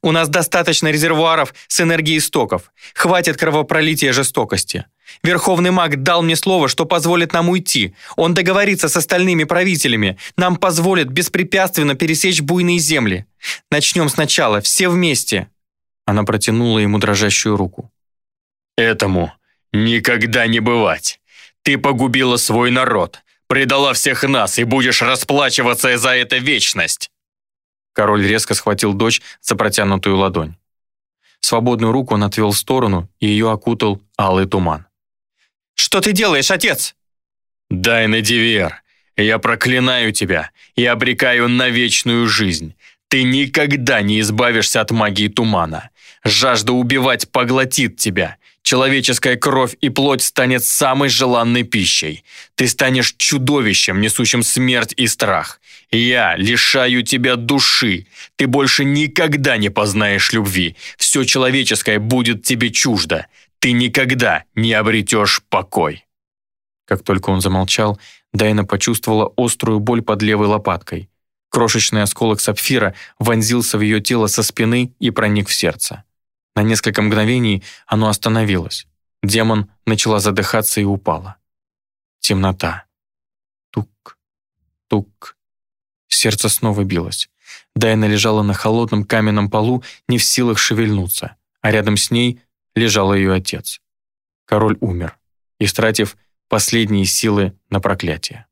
У нас достаточно резервуаров с энергией истоков. Хватит кровопролития жестокости. Верховный маг дал мне слово, что позволит нам уйти. Он договорится с остальными правителями. Нам позволит беспрепятственно пересечь буйные земли. Начнем сначала, все вместе». Она протянула ему дрожащую руку. «Этому никогда не бывать. Ты погубила свой народ, предала всех нас и будешь расплачиваться за это вечность». Король резко схватил дочь за протянутую ладонь. Свободную руку он отвел в сторону, и ее окутал алый туман. «Что ты делаешь, отец?» «Дайна Дивер, я проклинаю тебя и обрекаю на вечную жизнь. Ты никогда не избавишься от магии тумана. Жажда убивать поглотит тебя. Человеческая кровь и плоть станет самой желанной пищей. Ты станешь чудовищем, несущим смерть и страх. Я лишаю тебя души. Ты больше никогда не познаешь любви. Все человеческое будет тебе чуждо. Ты никогда не обретешь покой». Как только он замолчал, Дайна почувствовала острую боль под левой лопаткой. Крошечный осколок сапфира вонзился в ее тело со спины и проник в сердце. На несколько мгновений оно остановилось. Демон начала задыхаться и упала. Темнота. Тук, тук. Сердце снова билось. Дайна лежала на холодном каменном полу, не в силах шевельнуться, а рядом с ней лежал ее отец. Король умер, истратив последние силы на проклятие.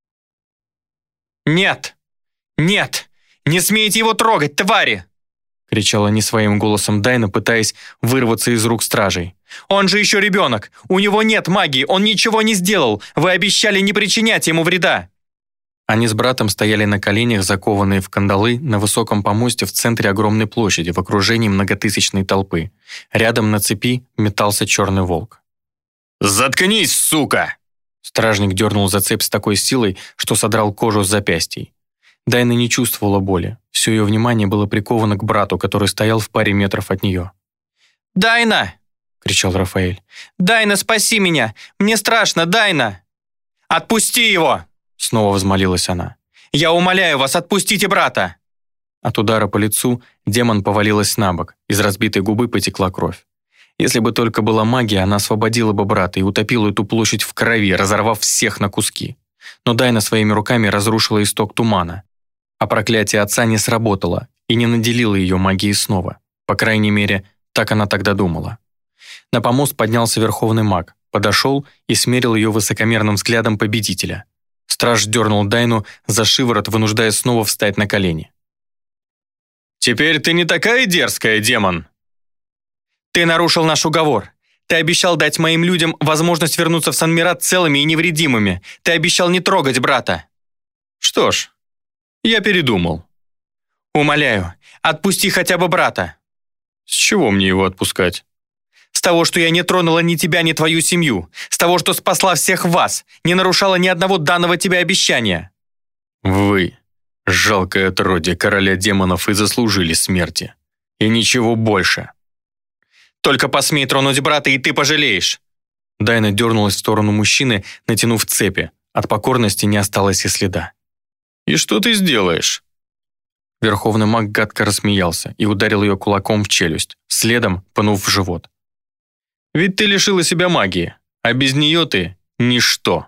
«Нет! Нет! Не смейте его трогать, твари!» кричала не своим голосом Дайна, пытаясь вырваться из рук стражей. «Он же еще ребенок! У него нет магии, он ничего не сделал! Вы обещали не причинять ему вреда!» Они с братом стояли на коленях, закованные в кандалы, на высоком помосте в центре огромной площади, в окружении многотысячной толпы. Рядом на цепи метался черный волк. «Заткнись, сука!» Стражник дернул за цепь с такой силой, что содрал кожу с запястий. Дайна не чувствовала боли. Все ее внимание было приковано к брату, который стоял в паре метров от нее. «Дайна!» — кричал Рафаэль. «Дайна, спаси меня! Мне страшно, Дайна!» «Отпусти его!» — снова взмолилась она. «Я умоляю вас, отпустите брата!» От удара по лицу демон повалилась на бок, из разбитой губы потекла кровь. Если бы только была магия, она освободила бы брата и утопила эту площадь в крови, разорвав всех на куски. Но Дайна своими руками разрушила исток тумана. А проклятие отца не сработало и не наделило ее магией снова. По крайней мере, так она тогда думала. На помост поднялся верховный маг, подошел и смерил ее высокомерным взглядом победителя. Страж дернул Дайну за шиворот, вынуждая снова встать на колени. «Теперь ты не такая дерзкая, демон!» «Ты нарушил наш уговор. Ты обещал дать моим людям возможность вернуться в Сан-Мират целыми и невредимыми. Ты обещал не трогать брата». «Что ж, я передумал». «Умоляю, отпусти хотя бы брата». «С чего мне его отпускать?» «С того, что я не тронула ни тебя, ни твою семью. С того, что спасла всех вас. Не нарушала ни одного данного тебе обещания». «Вы, жалкое отродье короля демонов, и заслужили смерти. И ничего больше». «Только посмей тронуть брата, и ты пожалеешь». Дайна дернулась в сторону мужчины, натянув цепи. От покорности не осталось и следа. «И что ты сделаешь?» Верховный маг гадко рассмеялся и ударил ее кулаком в челюсть, следом пнув в живот. «Ведь ты лишила себя магии, а без нее ты — ничто».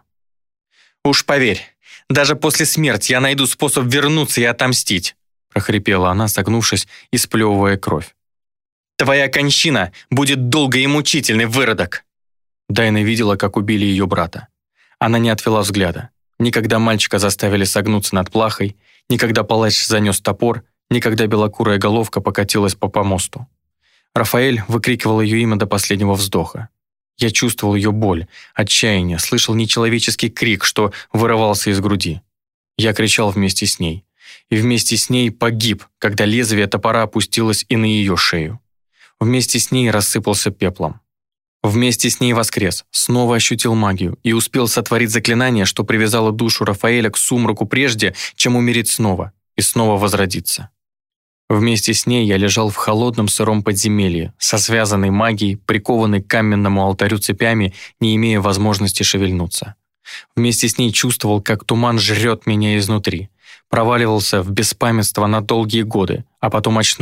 «Уж поверь, даже после смерти я найду способ вернуться и отомстить», прохрипела она, согнувшись и сплевывая кровь. «Твоя кончина будет долгой и мучительной, выродок!» Дайна видела, как убили ее брата. Она не отвела взгляда. Никогда мальчика заставили согнуться над плахой, никогда палач занес топор, никогда белокурая головка покатилась по помосту. Рафаэль выкрикивал ее имя до последнего вздоха. Я чувствовал ее боль, отчаяние, слышал нечеловеческий крик, что вырывался из груди. Я кричал вместе с ней. И вместе с ней погиб, когда лезвие топора опустилось и на ее шею. Вместе с ней рассыпался пеплом. Вместе с ней воскрес, снова ощутил магию и успел сотворить заклинание, что привязало душу Рафаэля к сумраку прежде, чем умереть снова и снова возродиться. Вместе с ней я лежал в холодном сыром подземелье, со связанной магией, прикованной к каменному алтарю цепями, не имея возможности шевельнуться. Вместе с ней чувствовал, как туман жрет меня изнутри, проваливался в беспамятство на долгие годы, а потом очнулся,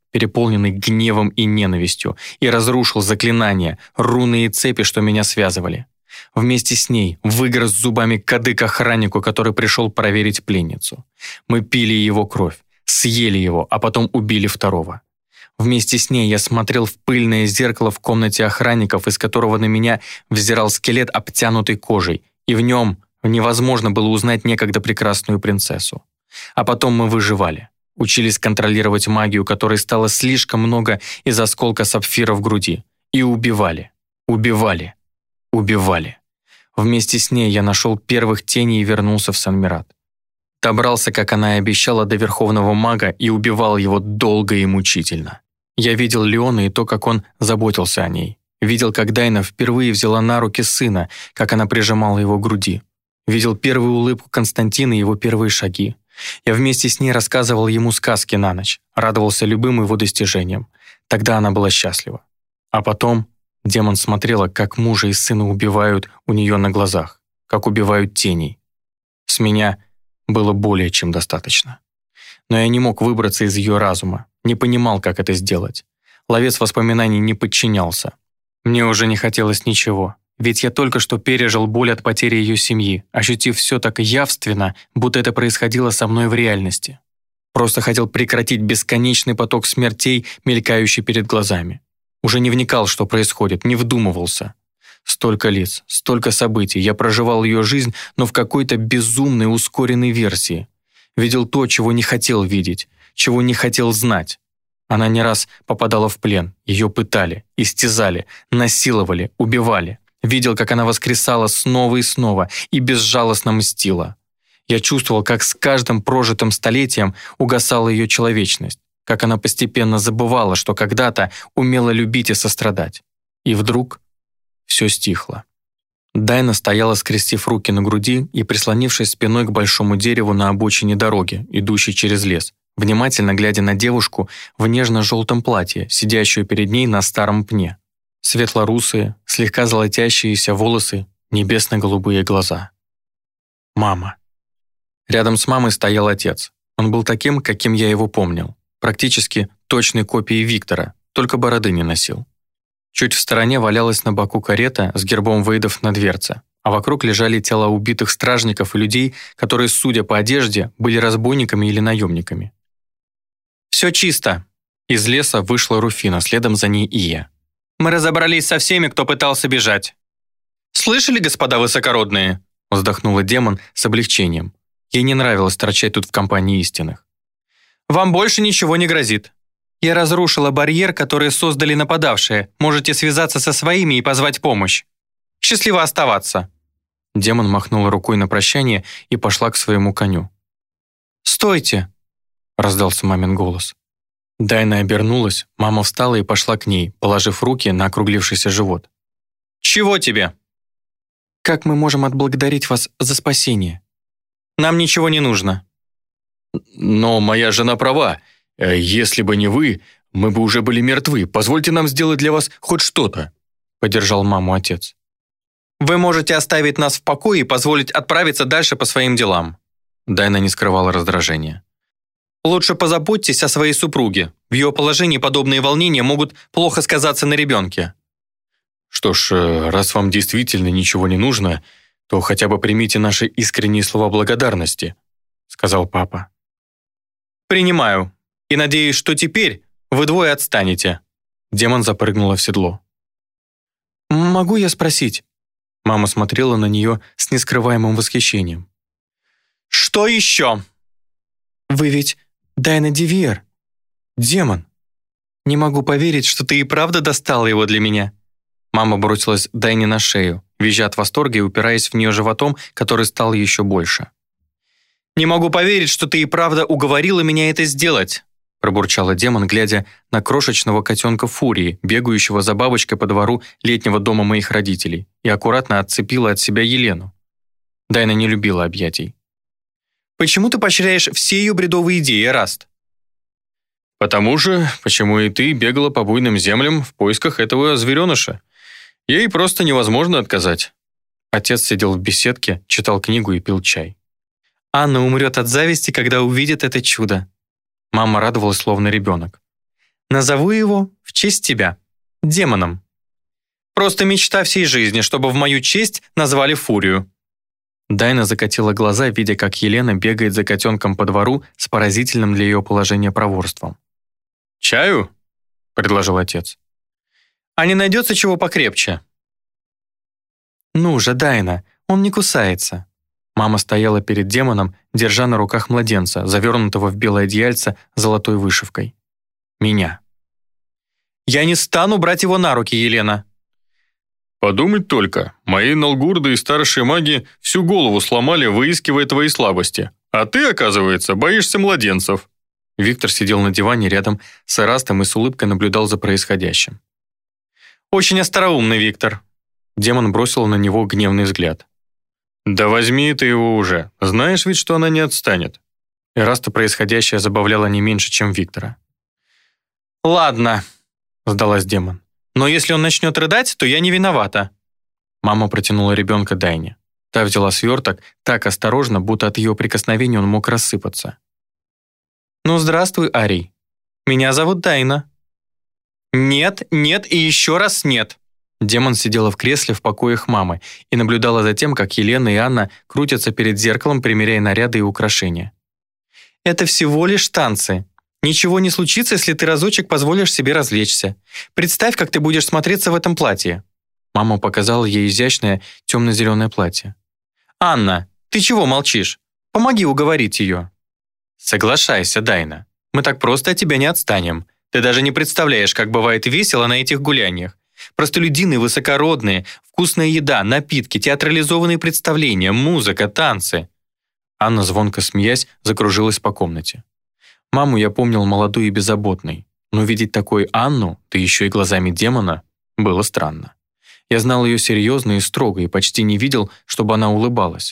переполненный гневом и ненавистью, и разрушил заклинания, руны и цепи, что меня связывали. Вместе с ней выгрыз зубами кадык охраннику, который пришел проверить пленницу. Мы пили его кровь, съели его, а потом убили второго. Вместе с ней я смотрел в пыльное зеркало в комнате охранников, из которого на меня взирал скелет, обтянутый кожей, и в нем невозможно было узнать некогда прекрасную принцессу. А потом мы выживали, учились контролировать магию, которой стало слишком много из осколка сапфира в груди, и убивали, убивали, убивали. Вместе с ней я нашел первых теней и вернулся в Сан-Мират. Добрался, как она и обещала, до Верховного Мага и убивал его долго и мучительно. Я видел Леона и то, как он заботился о ней. Видел, как Дайна впервые взяла на руки сына, как она прижимала его к груди. Видел первую улыбку Константина и его первые шаги. Я вместе с ней рассказывал ему сказки на ночь, радовался любым его достижениям. Тогда она была счастлива. А потом демон смотрела, как мужа и сына убивают у нее на глазах, как убивают теней. С меня было более чем достаточно. Но я не мог выбраться из ее разума, не понимал, как это сделать. Ловец воспоминаний не подчинялся. Мне уже не хотелось ничего, ведь я только что пережил боль от потери ее семьи, ощутив все так явственно, будто это происходило со мной в реальности. Просто хотел прекратить бесконечный поток смертей, мелькающий перед глазами. Уже не вникал, что происходит, не вдумывался. Столько лиц, столько событий, я проживал ее жизнь, но в какой-то безумной ускоренной версии. Видел то, чего не хотел видеть, чего не хотел знать. Она не раз попадала в плен, ее пытали, истязали, насиловали, убивали. Видел, как она воскресала снова и снова и безжалостно мстила. Я чувствовал, как с каждым прожитым столетием угасала ее человечность, как она постепенно забывала, что когда-то умела любить и сострадать. И вдруг все стихло. Дайна стояла, скрестив руки на груди и прислонившись спиной к большому дереву на обочине дороги, идущей через лес, внимательно глядя на девушку в нежно-желтом платье, сидящую перед ней на старом пне. Светлорусые, слегка золотящиеся волосы, небесно-голубые глаза. Мама. Рядом с мамой стоял отец. Он был таким, каким я его помнил. Практически точной копией Виктора, только бороды не носил. Чуть в стороне валялась на боку карета с гербом Вейдов на дверце, а вокруг лежали тела убитых стражников и людей, которые, судя по одежде, были разбойниками или наемниками. «Все чисто!» Из леса вышла Руфина, следом за ней и я. «Мы разобрались со всеми, кто пытался бежать». «Слышали, господа высокородные?» Вздохнула демон с облегчением. Ей не нравилось торчать тут в компании истинных. «Вам больше ничего не грозит. Я разрушила барьер, который создали нападавшие. Можете связаться со своими и позвать помощь. Счастливо оставаться!» Демон махнула рукой на прощание и пошла к своему коню. «Стойте!» — раздался мамин голос. Дайна обернулась, мама встала и пошла к ней, положив руки на округлившийся живот. «Чего тебе?» «Как мы можем отблагодарить вас за спасение?» «Нам ничего не нужно». «Но моя жена права. Если бы не вы, мы бы уже были мертвы. Позвольте нам сделать для вас хоть что-то», — поддержал маму отец. «Вы можете оставить нас в покое и позволить отправиться дальше по своим делам». Дайна не скрывала раздражения. «Лучше позаботьтесь о своей супруге. В ее положении подобные волнения могут плохо сказаться на ребенке». «Что ж, раз вам действительно ничего не нужно, то хотя бы примите наши искренние слова благодарности», — сказал папа. «Принимаю. И надеюсь, что теперь вы двое отстанете». Демон запрыгнула в седло. «Могу я спросить?» Мама смотрела на нее с нескрываемым восхищением. «Что еще?» «Вы ведь Дайна Девиер, демон. Не могу поверить, что ты и правда достала его для меня». Мама бросилась Дайне на шею, визжа от восторга и упираясь в нее животом, который стал еще больше. «Не могу поверить, что ты и правда уговорила меня это сделать», пробурчала демон, глядя на крошечного котенка Фурии, бегающего за бабочкой по двору летнего дома моих родителей, и аккуратно отцепила от себя Елену. Дайна не любила объятий. «Почему ты поощряешь все ее бредовые идеи, Эраст?» «Потому же, почему и ты бегала по буйным землям в поисках этого звереныша. Ей просто невозможно отказать». Отец сидел в беседке, читал книгу и пил чай. «Анна умрет от зависти, когда увидит это чудо». Мама радовалась, словно ребенок. Назову его в честь тебя. Демоном. Просто мечта всей жизни, чтобы в мою честь назвали Фурию». Дайна закатила глаза, видя, как Елена бегает за котенком по двору с поразительным для ее положения проворством. «Чаю?» — предложил отец. «А не найдется чего покрепче?» «Ну же, Дайна, он не кусается». Мама стояла перед демоном, держа на руках младенца, завернутого в белое одеяльце с золотой вышивкой. Меня. «Я не стану брать его на руки, Елена!» «Подумать только, мои налгурды и старшие маги всю голову сломали, выискивая твои слабости. А ты, оказывается, боишься младенцев». Виктор сидел на диване рядом с Эрастом и с улыбкой наблюдал за происходящим. «Очень остроумный, Виктор!» Демон бросил на него гневный взгляд. «Да возьми ты его уже. Знаешь ведь, что она не отстанет». Эраста происходящее забавляло не меньше, чем Виктора. «Ладно», — сдалась демон. «Но если он начнет рыдать, то я не виновата». Мама протянула ребенка Дайне. Та взяла сверток так осторожно, будто от ее прикосновения он мог рассыпаться. «Ну, здравствуй, Арий. Меня зовут Дайна». «Нет, нет и еще раз нет». Демон сидела в кресле в покоях мамы и наблюдала за тем, как Елена и Анна крутятся перед зеркалом, примеряя наряды и украшения. «Это всего лишь танцы. Ничего не случится, если ты разочек позволишь себе развлечься. Представь, как ты будешь смотреться в этом платье». Мама показала ей изящное темно-зеленое платье. «Анна, ты чего молчишь? Помоги уговорить ее». «Соглашайся, Дайна. Мы так просто от тебя не отстанем. Ты даже не представляешь, как бывает весело на этих гуляниях. Простолюдины высокородные, вкусная еда, напитки, театрализованные представления, музыка, танцы». Анна, звонко смеясь, закружилась по комнате. Маму я помнил молодой и беззаботной, но видеть такой Анну, да еще и глазами демона, было странно. Я знал ее серьезно и строго и почти не видел, чтобы она улыбалась.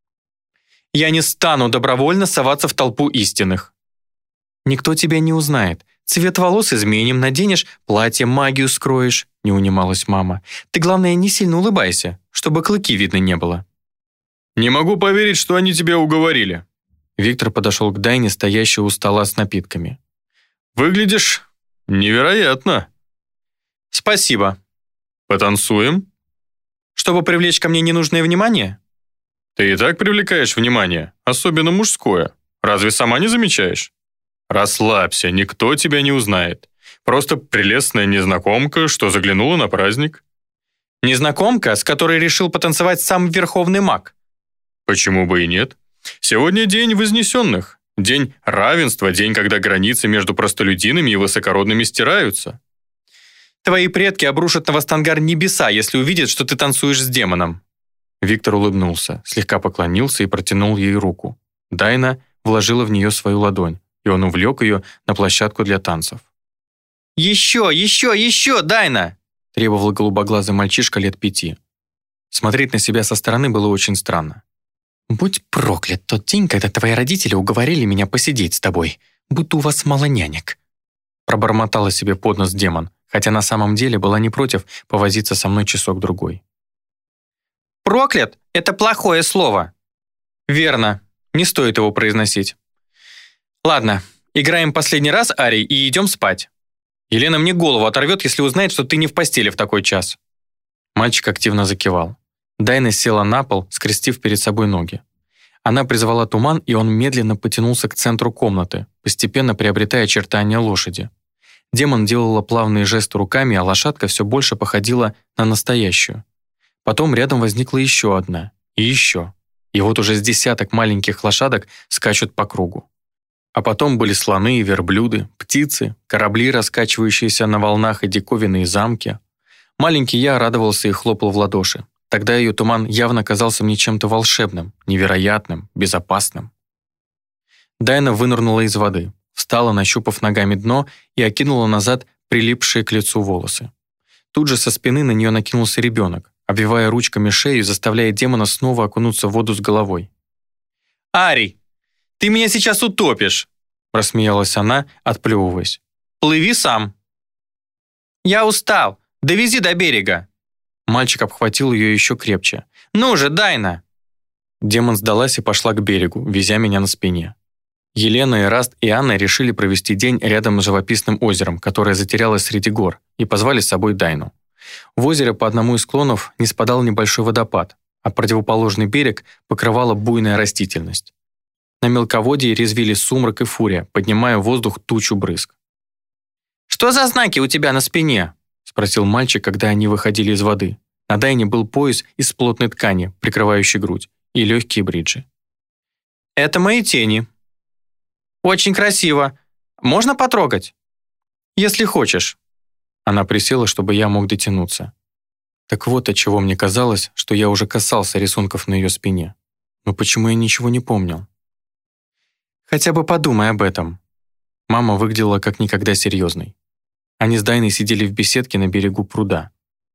«Я не стану добровольно соваться в толпу истинных». «Никто тебя не узнает. Цвет волос изменим, наденешь платье, магию скроешь», — не унималась мама. «Ты, главное, не сильно улыбайся, чтобы клыки видно не было». «Не могу поверить, что они тебя уговорили». Виктор подошел к Дайне, стоящей у стола с напитками. «Выглядишь невероятно». «Спасибо». «Потанцуем?» «Чтобы привлечь ко мне ненужное внимание?» «Ты и так привлекаешь внимание, особенно мужское. Разве сама не замечаешь?» «Расслабься, никто тебя не узнает. Просто прелестная незнакомка, что заглянула на праздник». «Незнакомка, с которой решил потанцевать сам верховный маг». «Почему бы и нет? Сегодня день вознесенных, день равенства, день, когда границы между простолюдинами и высокородными стираются». «Твои предки обрушат на Вастангар небеса, если увидят, что ты танцуешь с демоном». Виктор улыбнулся, слегка поклонился и протянул ей руку. Дайна вложила в нее свою ладонь, и он увлек ее на площадку для танцев. «Еще, еще, еще, Дайна!» требовал голубоглазый мальчишка лет пяти. Смотреть на себя со стороны было очень странно. «Будь проклят тот день, когда твои родители уговорили меня посидеть с тобой, будто у вас мало нянек», пробормотала себе под нос демон, хотя на самом деле была не против повозиться со мной часок-другой. «Проклят — это плохое слово». «Верно, не стоит его произносить. Ладно, играем последний раз, Арий, и идем спать. Елена мне голову оторвет, если узнает, что ты не в постели в такой час». Мальчик активно закивал. Дайна села на пол, скрестив перед собой ноги. Она призвала туман, и он медленно потянулся к центру комнаты, постепенно приобретая очертания лошади. Демон делала плавные жесты руками, а лошадка все больше походила на настоящую. Потом рядом возникла еще одна, и еще. И вот уже с десяток маленьких лошадок скачут по кругу. А потом были слоны и верблюды, птицы, корабли, раскачивающиеся на волнах, и диковинные замки. Маленький я радовался и хлопал в ладоши. Тогда ее туман явно казался мне чем-то волшебным, невероятным, безопасным. Дайна вынырнула из воды, встала, нащупав ногами дно, и окинула назад прилипшие к лицу волосы. Тут же со спины на нее накинулся ребенок, обвивая ручками шею и заставляя демона снова окунуться в воду с головой. «Арий, ты меня сейчас утопишь!» рассмеялась она, отплевываясь. «Плыви сам!» «Я устал! Довези до берега!» Мальчик обхватил ее еще крепче. «Ну же, Дайна!» Демон сдалась и пошла к берегу, везя меня на спине. Елена, Эраст и Анна решили провести день рядом с живописным озером, которое затерялось среди гор, и позвали с собой Дайну. В озере по одному из склонов не спадал небольшой водопад, а противоположный берег покрывала буйная растительность. На мелководье резвили сумрак и фурия, поднимая в воздух тучу брызг. «Что за знаки у тебя на спине?» — спросил мальчик, когда они выходили из воды. На Дайне был пояс из плотной ткани, прикрывающий грудь, и легкие бриджи. «Это мои тени. Очень красиво. Можно потрогать?» «Если хочешь». Она присела, чтобы я мог дотянуться. Так вот, отчего мне казалось, что я уже касался рисунков на ее спине. Но почему я ничего не помнил? «Хотя бы подумай об этом». Мама выглядела как никогда серьезной. Они с Дайной сидели в беседке на берегу пруда.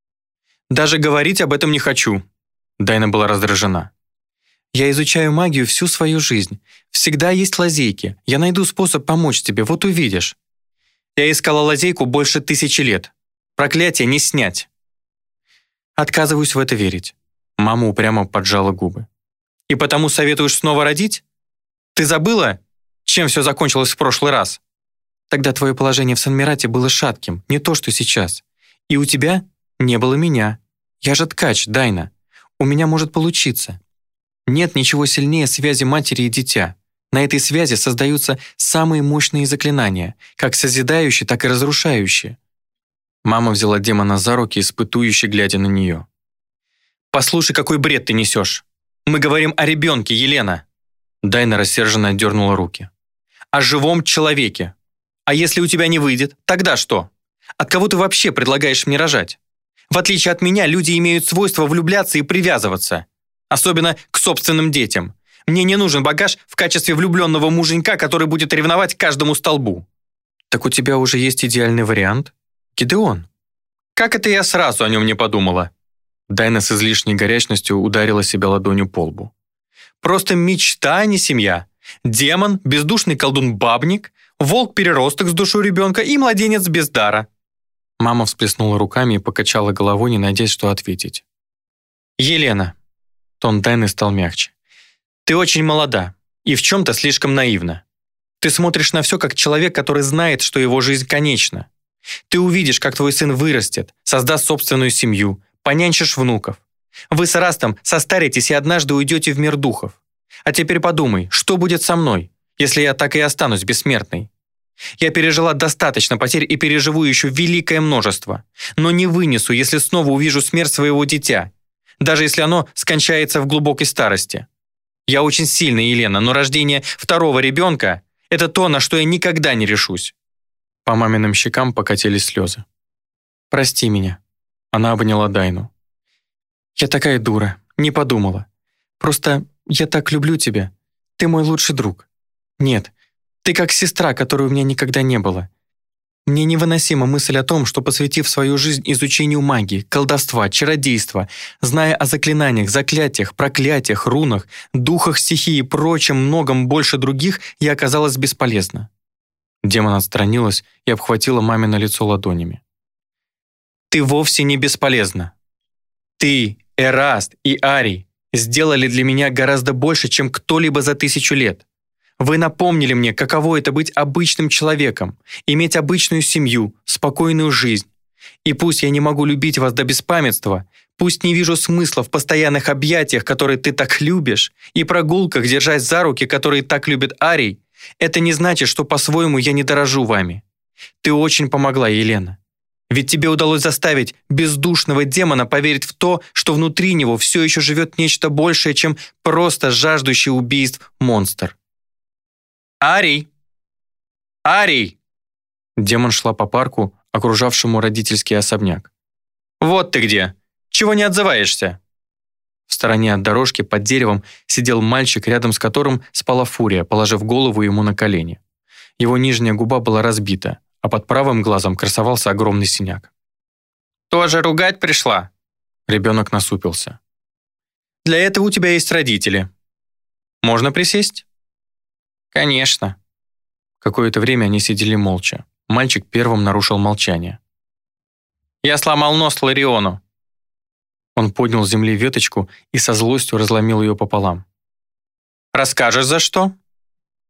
«Даже говорить об этом не хочу». Дайна была раздражена. «Я изучаю магию всю свою жизнь. Всегда есть лазейки. Я найду способ помочь тебе, вот увидишь». «Я искала лазейку больше тысячи лет. Проклятие не снять». «Отказываюсь в это верить». Мама упрямо поджала губы. «И потому советуешь снова родить? Ты забыла, чем все закончилось в прошлый раз?» «Тогда твое положение в Санмирате было шатким, не то, что сейчас. И у тебя не было меня. Я же ткач, Дайна. У меня может получиться. Нет ничего сильнее связи матери и дитя. На этой связи создаются самые мощные заклинания, как созидающие, так и разрушающие». Мама взяла демона за руки, испытующе глядя на нее. «Послушай, какой бред ты несешь. Мы говорим о ребенке, Елена». Дайна рассерженно отдернула руки. «О живом человеке. А если у тебя не выйдет, тогда что? От кого ты вообще предлагаешь мне рожать? В отличие от меня, люди имеют свойство влюбляться и привязываться. Особенно к собственным детям. Мне не нужен багаж в качестве влюбленного муженька, который будет ревновать к каждому столбу». «Так у тебя уже есть идеальный вариант? Гидеон». «Как это я сразу о нем не подумала?» Дайна с излишней горячностью ударила себя ладонью по лбу. «Просто мечта, а не семья. Демон, бездушный колдун-бабник, волк-переросток с душой ребенка и младенец без дара». Мама всплеснула руками и покачала головой, не надеясь, что ответить. «Елена». Тон Дайны стал мягче. «Ты очень молода и в чем-то слишком наивна. Ты смотришь на все как человек, который знает, что его жизнь конечна. Ты увидишь, как твой сын вырастет, создаст собственную семью, понянчишь внуков. Вы с Эрастом состаритесь и однажды уйдете в мир духов. А теперь подумай, что будет со мной, если я так и останусь бессмертной? Я пережила достаточно потерь и переживу еще великое множество, но не вынесу, если снова увижу смерть своего дитя, даже если оно скончается в глубокой старости. Я очень сильная, Елена, но рождение второго ребенка – это то, на что я никогда не решусь». По маминым щекам покатились слезы. «Прости меня». Она обняла Дайну. «Я такая дура, не подумала. Просто я так люблю тебя. Ты мой лучший друг. Нет, ты как сестра, которой у меня никогда не было. Мне невыносима мысль о том, что, посвятив свою жизнь изучению магии, колдовства, чародейства, зная о заклинаниях, заклятиях, проклятиях, рунах, духах стихии и прочем многом больше других, я оказалась бесполезна». Демон отстранилась и обхватила мамино лицо ладонями. «Ты вовсе не бесполезна. Ты, Эраст и Арий сделали для меня гораздо больше, чем кто-либо за тысячу лет. Вы напомнили мне, каково это быть обычным человеком, иметь обычную семью, спокойную жизнь. И пусть я не могу любить вас до беспамятства, пусть не вижу смысла в постоянных объятиях, которые ты так любишь, и прогулках, держась за руки, которые так любит Арий, это не значит, что по-своему я не дорожу вами. Ты очень помогла, Елена. Ведь тебе удалось заставить бездушного демона поверить в то, что внутри него все еще живет нечто большее, чем просто жаждущий убийств монстр. Арий! Арий!» Демон шла по парку, окружавшему родительский особняк. «Вот ты где! Чего не отзываешься?» В стороне от дорожки под деревом сидел мальчик, рядом с которым спала Фурия, положив голову ему на колени. Его нижняя губа была разбита, а под правым глазом красовался огромный синяк. «Тоже ругать пришла?» Ребенок насупился. «Для этого у тебя есть родители. Можно присесть?» «Конечно». Какое-то время они сидели молча. Мальчик первым нарушил молчание. «Я сломал нос Лариону». Он поднял с земли веточку и со злостью разломил ее пополам. «Расскажешь, за что?»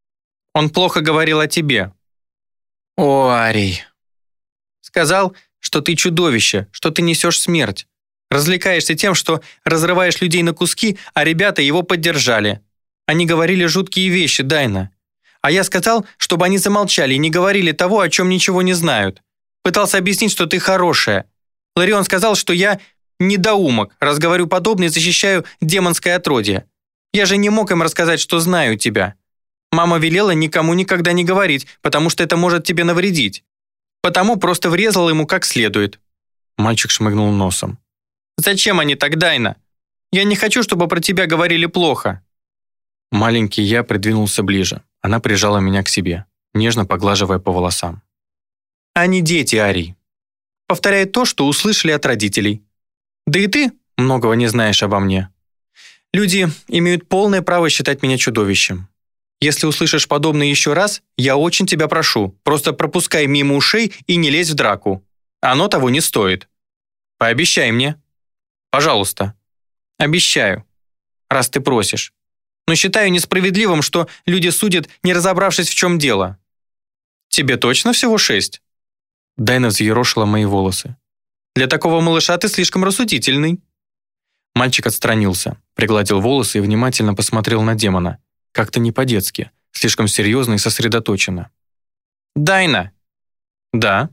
Он плохо говорил о тебе». «О, Арий». «Сказал, что ты чудовище, что ты несешь смерть. Развлекаешься тем, что разрываешь людей на куски, а ребята его поддержали. Они говорили жуткие вещи, Дайна. А я сказал, чтобы они замолчали и не говорили того, о чем ничего не знают. Пытался объяснить, что ты хорошая. Ларион сказал, что я недоумок, раз говорю подобное и защищаю демонское отродье. Я же не мог им рассказать, что знаю тебя. Мама велела никому никогда не говорить, потому что это может тебе навредить. Потому просто врезал ему как следует». Мальчик шмыгнул носом. «Зачем они так, Дайна? Я не хочу, чтобы про тебя говорили плохо». Маленький я придвинулся ближе. Она прижала меня к себе, нежно поглаживая по волосам. «Они дети, Арий. Повторяют то, что услышали от родителей. Да и ты многого не знаешь обо мне. Люди имеют полное право считать меня чудовищем. Если услышишь подобное еще раз, я очень тебя прошу, просто пропускай мимо ушей и не лезь в драку. Оно того не стоит. Пообещай мне. Пожалуйста. Обещаю, раз ты просишь. Но считаю несправедливым, что люди судят, не разобравшись, в чем дело. Тебе точно всего шесть?» Дайна взъерошила мои волосы. «Для такого малыша ты слишком рассудительный». Мальчик отстранился, пригладил волосы и внимательно посмотрел на демона. Как-то не по-детски, слишком серьезно и сосредоточенно. «Дайна!» «Да?»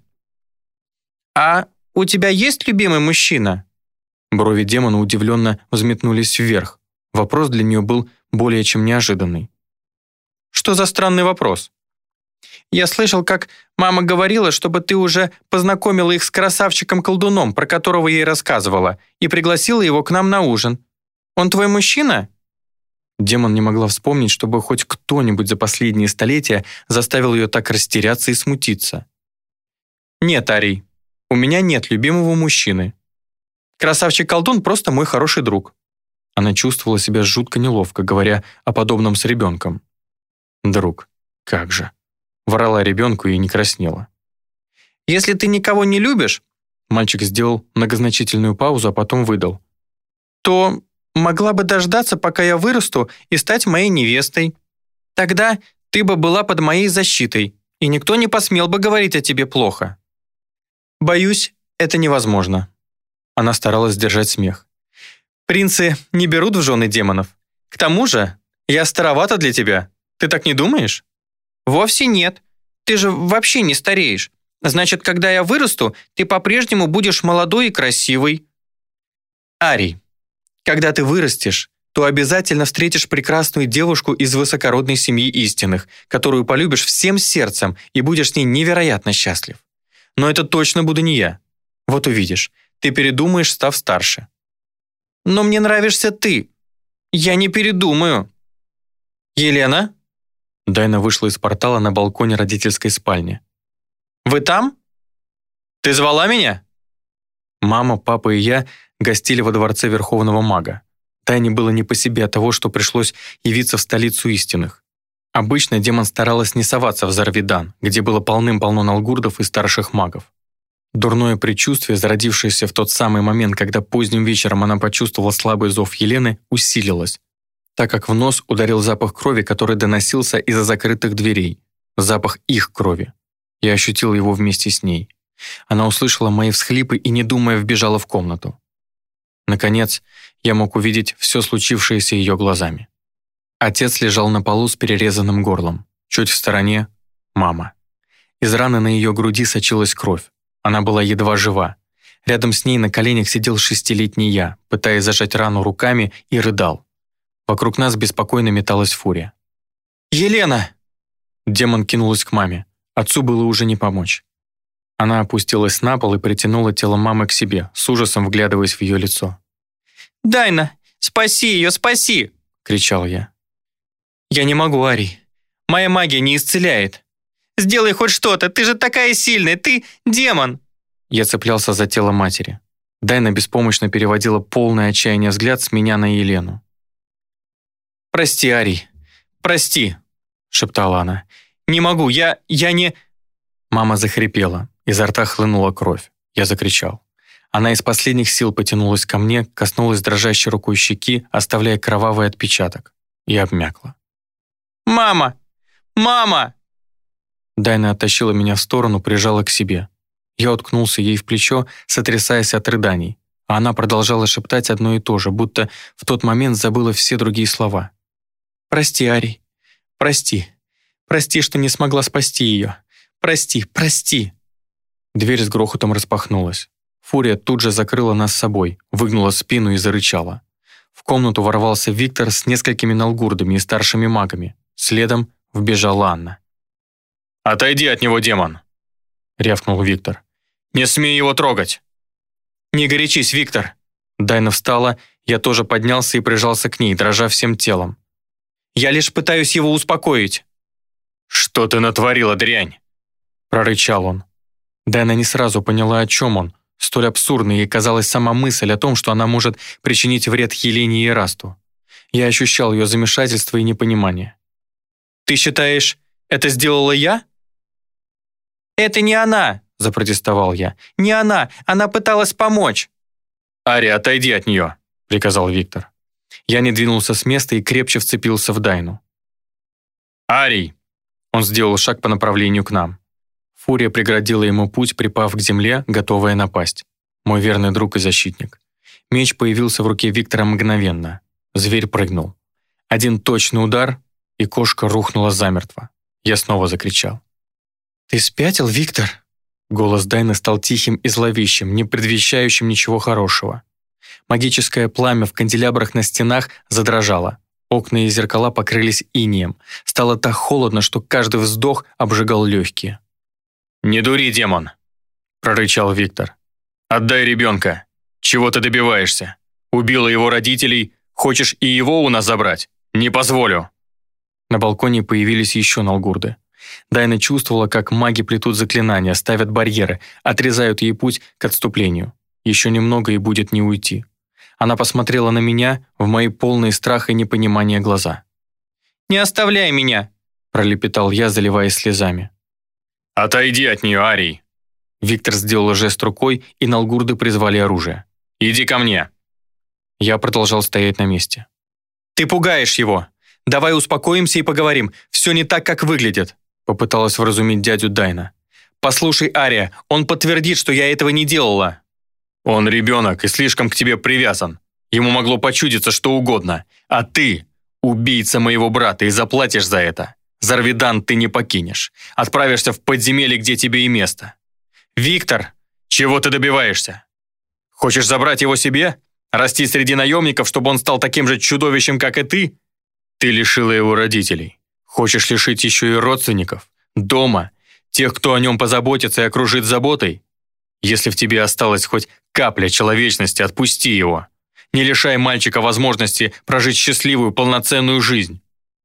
«А у тебя есть любимый мужчина?» Брови демона удивленно взметнулись вверх. Вопрос для нее был более чем неожиданный. «Что за странный вопрос?» «Я слышал, как мама говорила, чтобы ты уже познакомила их с красавчиком-колдуном, про которого ей рассказывала, и пригласила его к нам на ужин. Он твой мужчина?» Демон не могла вспомнить, чтобы хоть кто-нибудь за последние столетия заставил ее так растеряться и смутиться. «Нет, Арий, у меня нет любимого мужчины. Красавчик-колдун просто мой хороший друг». Она чувствовала себя жутко неловко, говоря о подобном с ребенком. «Друг, как же». Врала ребенку и не краснела. «Если ты никого не любишь», мальчик сделал многозначительную паузу, а потом выдал, «то могла бы дождаться, пока я вырасту, и стать моей невестой. Тогда ты бы была под моей защитой, и никто не посмел бы говорить о тебе плохо». «Боюсь, это невозможно». Она старалась сдержать смех. «Принцы не берут в жены демонов. К тому же, я старовата для тебя. Ты так не думаешь?» «Вовсе нет. Ты же вообще не стареешь. Значит, когда я вырасту, ты по-прежнему будешь молодой и красивой». «Арий, когда ты вырастешь, то обязательно встретишь прекрасную девушку из высокородной семьи истинных, которую полюбишь всем сердцем и будешь с ней невероятно счастлив. Но это точно буду не я. Вот увидишь, ты передумаешь, став старше». «Но мне нравишься ты. Я не передумаю». «Елена?» Дайна вышла из портала на балконе родительской спальни. «Вы там? Ты звала меня?» Мама, папа и я гостили во дворце Верховного Мага. Дайне было не по себе от того, что пришлось явиться в столицу истинных. Обычно демон старалась не соваться в Зарвидан, где было полным-полно налгурдов и старших магов. Дурное предчувствие, зародившееся в тот самый момент, когда поздним вечером она почувствовала слабый зов Елены, усилилось, так как в нос ударил запах крови, который доносился из-за закрытых дверей. Запах их крови. Я ощутил его вместе с ней. Она услышала мои всхлипы и, не думая, вбежала в комнату. Наконец, я мог увидеть все случившееся ее глазами. Отец лежал на полу с перерезанным горлом. Чуть в стороне — мама. Из раны на ее груди сочилась кровь. Она была едва жива. Рядом с ней на коленях сидел шестилетний я, пытаясь зажать рану руками, и рыдал. Вокруг нас беспокойно металась фурия. «Елена!» Демон кинулась к маме. Отцу было уже не помочь. Она опустилась на пол и притянула тело мамы к себе, с ужасом вглядываясь в ее лицо. «Дайна, спаси ее, спаси!» — кричал я. «Я не могу, Арий. Моя магия не исцеляет. Сделай хоть что-то, ты же такая сильная, ты демон!» Я цеплялся за тело матери. Дайна беспомощно переводила полное отчаяние взгляд с меня на Елену. «Прости, Арий, прости!» — шептала она. «Не могу, я... я не...» Мама захрипела, изо рта хлынула кровь. Я закричал. Она из последних сил потянулась ко мне, коснулась дрожащей рукой щеки, оставляя кровавый отпечаток. Я обмякла. «Мама! Мама!» Дайна оттащила меня в сторону, прижала к себе. Я уткнулся ей в плечо, сотрясаясь от рыданий, а она продолжала шептать одно и то же, будто в тот момент забыла все другие слова. «Прости, Арий. Прости. Прости, что не смогла спасти ее. Прости, прости!» Дверь с грохотом распахнулась. Фурия тут же закрыла нас собой, выгнула спину и зарычала. В комнату ворвался Виктор с несколькими налгурдами и старшими магами. Следом вбежала Анна. «Отойди от него, демон!» — рявкнул Виктор. «Не смей его трогать!» «Не горячись, Виктор!» Дайна встала, я тоже поднялся и прижался к ней, дрожа всем телом. «Я лишь пытаюсь его успокоить!» «Что ты натворила, дрянь?» — прорычал он. Дайна не сразу поняла, о чем он. Столь абсурдной ей казалась сама мысль о том, что она может причинить вред Елене и Эрасту. Я ощущал ее замешательство и непонимание. «Ты считаешь, это сделала я?» «Это не она!» — запротестовал я. «Не она! Она пыталась помочь!» «Ария, отойди от нее!» — приказал Виктор. Я не двинулся с места и крепче вцепился в Дайну. «Арий!» Он сделал шаг по направлению к нам. Фурия преградила ему путь, припав к земле, готовая напасть. Мой верный друг и защитник. Меч появился в руке Виктора мгновенно. Зверь прыгнул. Один точный удар, и кошка рухнула замертво. Я снова закричал. «Ты спятил, Виктор?» Голос Дайны стал тихим и зловещим, не предвещающим ничего хорошего. Магическое пламя в канделябрах на стенах задрожало. Окна и зеркала покрылись инеем. Стало так холодно, что каждый вздох обжигал легкие. «Не дури, демон!» — прорычал Виктор. «Отдай ребенка! Чего ты добиваешься? Убила его родителей, хочешь и его у нас забрать? Не позволю!» На балконе появились еще налгурды. Дайна чувствовала, как маги плетут заклинания, ставят барьеры, отрезают ей путь к отступлению. Еще немного и будет не уйти. Она посмотрела на меня, в мои полные страха и непонимания глаза. «Не оставляй меня!» — пролепетал я, заливаясь слезами. «Отойди от нее, Арий!» Виктор сделал жест рукой, и налгурды призвали оружие. «Иди ко мне!» Я продолжал стоять на месте. «Ты пугаешь его! Давай успокоимся и поговорим. Все не так, как выглядит!» Попыталась вразумить дядю Дайна. «Послушай, Ария, он подтвердит, что я этого не делала!» «Он ребенок и слишком к тебе привязан. Ему могло почудиться что угодно. А ты — убийца моего брата и заплатишь за это. Зарвидан ты не покинешь. Отправишься в подземелье, где тебе и место. Виктор, чего ты добиваешься? Хочешь забрать его себе? Расти среди наемников, чтобы он стал таким же чудовищем, как и ты? Ты лишила его родителей. Хочешь лишить еще и родственников, дома, тех, кто о нем позаботится и окружит заботой? Если в тебе осталась хоть капля человечности, отпусти его. Не лишай мальчика возможности прожить счастливую, полноценную жизнь».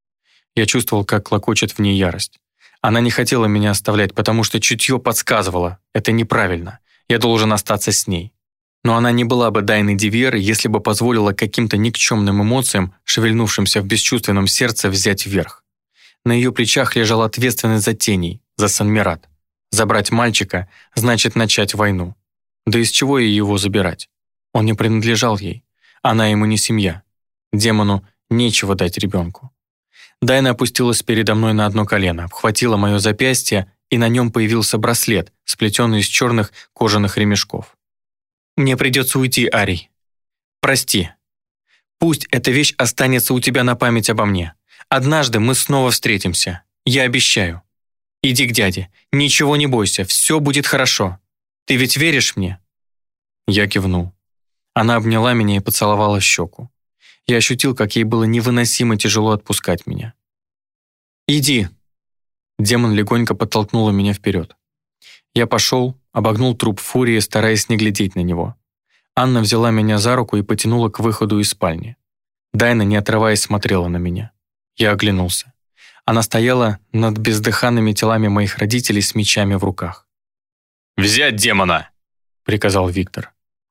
Я чувствовал, как клокочет в ней ярость. Она не хотела меня оставлять, потому что чутье подсказывало. Это неправильно. Я должен остаться с ней. Но она не была бы Дайной Дивьер, если бы позволила каким-то никчемным эмоциям, шевельнувшимся в бесчувственном сердце, взять вверх. На ее плечах лежала ответственность за теней, за Санмират. Забрать мальчика значит начать войну. Да из чего ей его забирать? Он не принадлежал ей. Она ему не семья. Демону нечего дать ребенку. Дайна опустилась передо мной на одно колено, обхватила мое запястье, и на нем появился браслет, сплетенный из черных кожаных ремешков. «Мне придется уйти, Арий. Прости. Пусть эта вещь останется у тебя на память обо мне. Однажды мы снова встретимся. Я обещаю. Иди к дяде. Ничего не бойся, все будет хорошо. Ты ведь веришь мне?» Я кивнул. Она обняла меня и поцеловала в щеку. Я ощутил, как ей было невыносимо тяжело отпускать меня. «Иди!» Демон легонько подтолкнула меня вперед. Я пошел, обогнул труп Фурии, стараясь не глядеть на него. Анна взяла меня за руку и потянула к выходу из спальни. Дайна, не отрываясь, смотрела на меня. Я оглянулся. Она стояла над бездыханными телами моих родителей с мечами в руках. «Взять демона!» — приказал Виктор.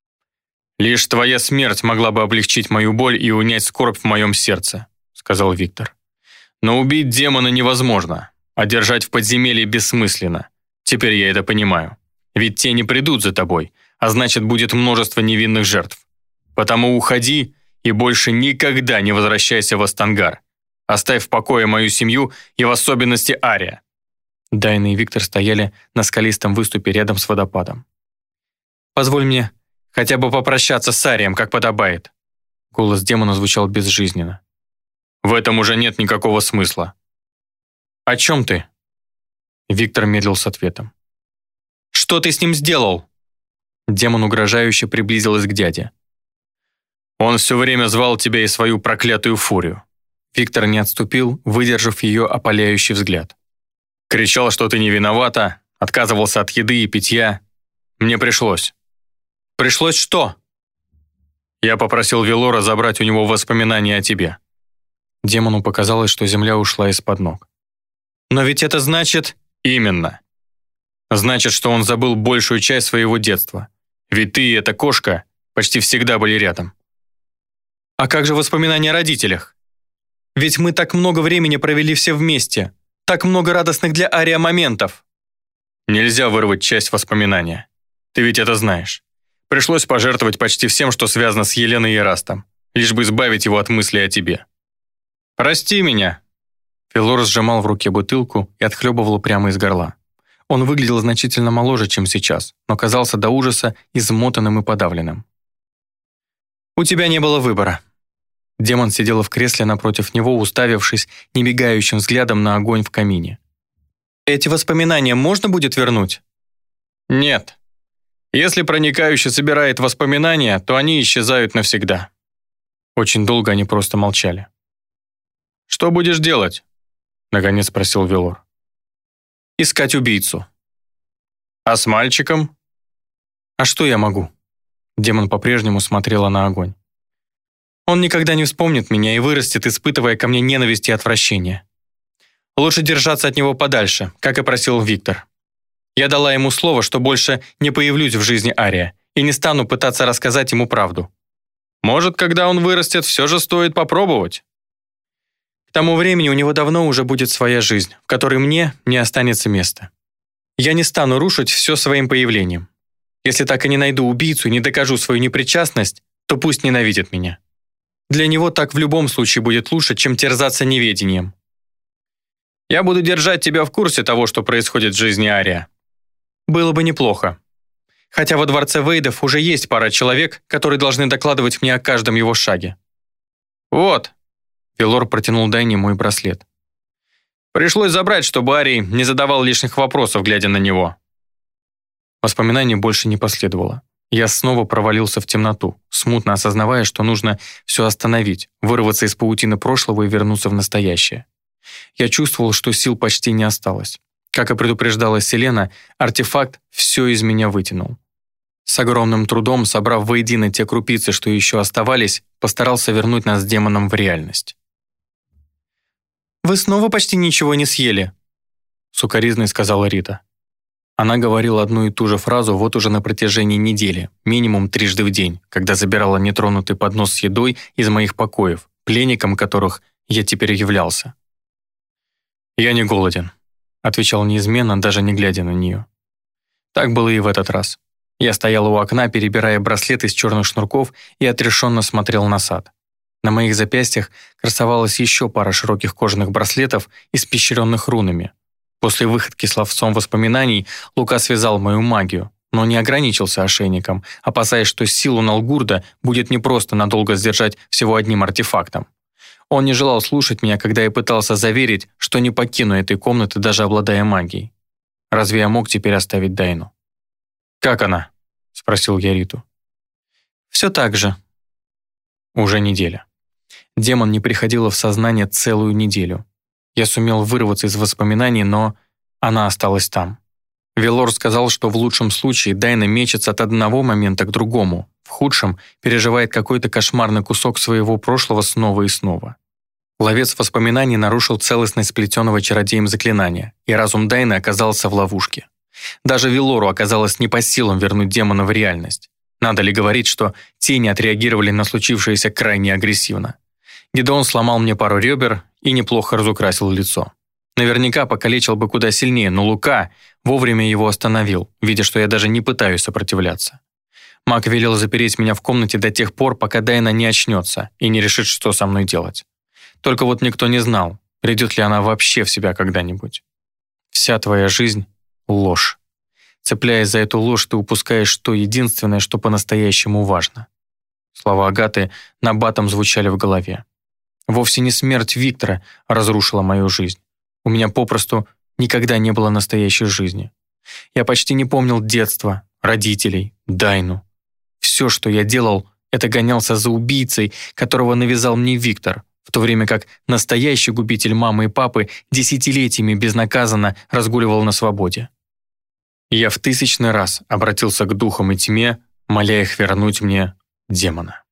«Лишь твоя смерть могла бы облегчить мою боль и унять скорбь в моем сердце», — сказал Виктор. «Но убить демона невозможно, а держать в подземелье бессмысленно. Теперь я это понимаю. Ведь те не придут за тобой, а значит, будет множество невинных жертв. Потому уходи и больше никогда не возвращайся в Астангар. Оставь в покое мою семью и в особенности Ария». Дайна и Виктор стояли на скалистом выступе рядом с водопадом. «Позволь мне хотя бы попрощаться с Арием, как подобает». Голос демона звучал безжизненно. «В этом уже нет никакого смысла». «О чем ты?» Виктор медлил с ответом. «Что ты с ним сделал?» Демон угрожающе приблизилась к дяде. «Он все время звал тебя и свою проклятую фурию». Виктор не отступил, выдержав ее опаляющий взгляд. «Кричал, что ты не виновата, отказывался от еды и питья. Мне пришлось». «Пришлось что?» «Я попросил Велора забрать у него воспоминания о тебе». Демону показалось, что земля ушла из-под ног. «Но ведь это значит...» «Именно. Значит, что он забыл большую часть своего детства. Ведь ты и эта кошка почти всегда были рядом». «А как же воспоминания о родителях? Ведь мы так много времени провели все вместе. Так много радостных для Ария моментов». «Нельзя вырвать часть воспоминания. Ты ведь это знаешь. Пришлось пожертвовать почти всем, что связано с Еленой и Растом, лишь бы избавить его от мыслей о тебе. Прости меня». Велор сжимал в руке бутылку и отхлебывал прямо из горла. Он выглядел значительно моложе, чем сейчас, но казался до ужаса измотанным и подавленным. «У тебя не было выбора». Демон сидела в кресле напротив него, уставившись немигающим взглядом на огонь в камине. «Эти воспоминания можно будет вернуть?» «Нет. Если проникающий собирает воспоминания, то они исчезают навсегда». Очень долго они просто молчали. «Что будешь делать?» — наконец спросил Велор. «Искать убийцу». «А с мальчиком?» «А что я могу?» Демон по-прежнему смотрела на огонь. «Он никогда не вспомнит меня и вырастет, испытывая ко мне ненависть и отвращение. Лучше держаться от него подальше, как и просил Виктор. Я дала ему слово, что больше не появлюсь в жизни Ария и не стану пытаться рассказать ему правду. Может, когда он вырастет, все же стоит попробовать?» К тому времени у него давно уже будет своя жизнь, в которой мне не останется места. Я не стану рушить все своим появлением. Если так и не найду убийцу и не докажу свою непричастность, то пусть ненавидит меня. Для него так в любом случае будет лучше, чем терзаться неведением». «Я буду держать тебя в курсе того, что происходит в жизни Ария». «Было бы неплохо. Хотя во дворце Вейдов уже есть пара человек, которые должны докладывать мне о каждом его шаге». «Вот». Велор протянул Дайне мой браслет. «Пришлось забрать, чтобы Арий не задавал лишних вопросов, глядя на него». Воспоминаний больше не последовало. Я снова провалился в темноту, смутно осознавая, что нужно все остановить, вырваться из паутины прошлого и вернуться в настоящее. Я чувствовал, что сил почти не осталось. Как и предупреждала Селена, артефакт все из меня вытянул. С огромным трудом, собрав воедино те крупицы, что еще оставались, постарался вернуть нас с демоном в реальность. «Вы снова почти ничего не съели», — сукоризной сказала Рита. Она говорила одну и ту же фразу вот уже на протяжении недели, минимум трижды в день, когда забирала нетронутый поднос с едой из моих покоев, пленником которых я теперь являлся. «Я не голоден», — отвечал неизменно, даже не глядя на нее. Так было и в этот раз. Я стоял у окна, перебирая браслет из черных шнурков и отрешенно смотрел на сад. На моих запястьях красовалась еще пара широких кожаных браслетов, испещренных рунами. После выходки с ловцом воспоминаний Лука связал мою магию, но не ограничился ошейником, опасаясь, что силу Налгурда будет непросто надолго сдержать всего одним артефактом. Он не желал слушать меня, когда я пытался заверить, что не покину этой комнаты, даже обладая магией. Разве я мог теперь оставить Дайну? «Как она?» — спросил я Риту. «Все так же». Уже неделя. Демон не приходила в сознание целую неделю. Я сумел вырваться из воспоминаний, но она осталась там. Велор сказал, что в лучшем случае Дайна мечется от одного момента к другому, в худшем переживает какой-то кошмарный кусок своего прошлого снова и снова. Ловец воспоминаний нарушил целостность сплетенного чародеем заклинания, и разум Дайны оказался в ловушке. Даже Велору оказалось не по силам вернуть демона в реальность. Надо ли говорить, что тени отреагировали на случившееся крайне агрессивно. Гидеон сломал мне пару ребер и неплохо разукрасил лицо. Наверняка покалечил бы куда сильнее, но Лука вовремя его остановил, видя, что я даже не пытаюсь сопротивляться. Маг велел запереть меня в комнате до тех пор, пока Дайна не очнется и не решит, что со мной делать. Только вот никто не знал, придет ли она вообще в себя когда-нибудь. Вся твоя жизнь — ложь. Цепляясь за эту ложь, ты упускаешь то единственное, что по-настоящему важно. Слова Агаты набатом звучали в голове. Вовсе не смерть Виктора разрушила мою жизнь. У меня попросту никогда не было настоящей жизни. Я почти не помнил детства, родителей, Дайну. Все, что я делал, это гонялся за убийцей, которого навязал мне Виктор, в то время как настоящий губитель мамы и папы десятилетиями безнаказанно разгуливал на свободе. Я в тысячный раз обратился к духам и тьме, моля их вернуть мне демона.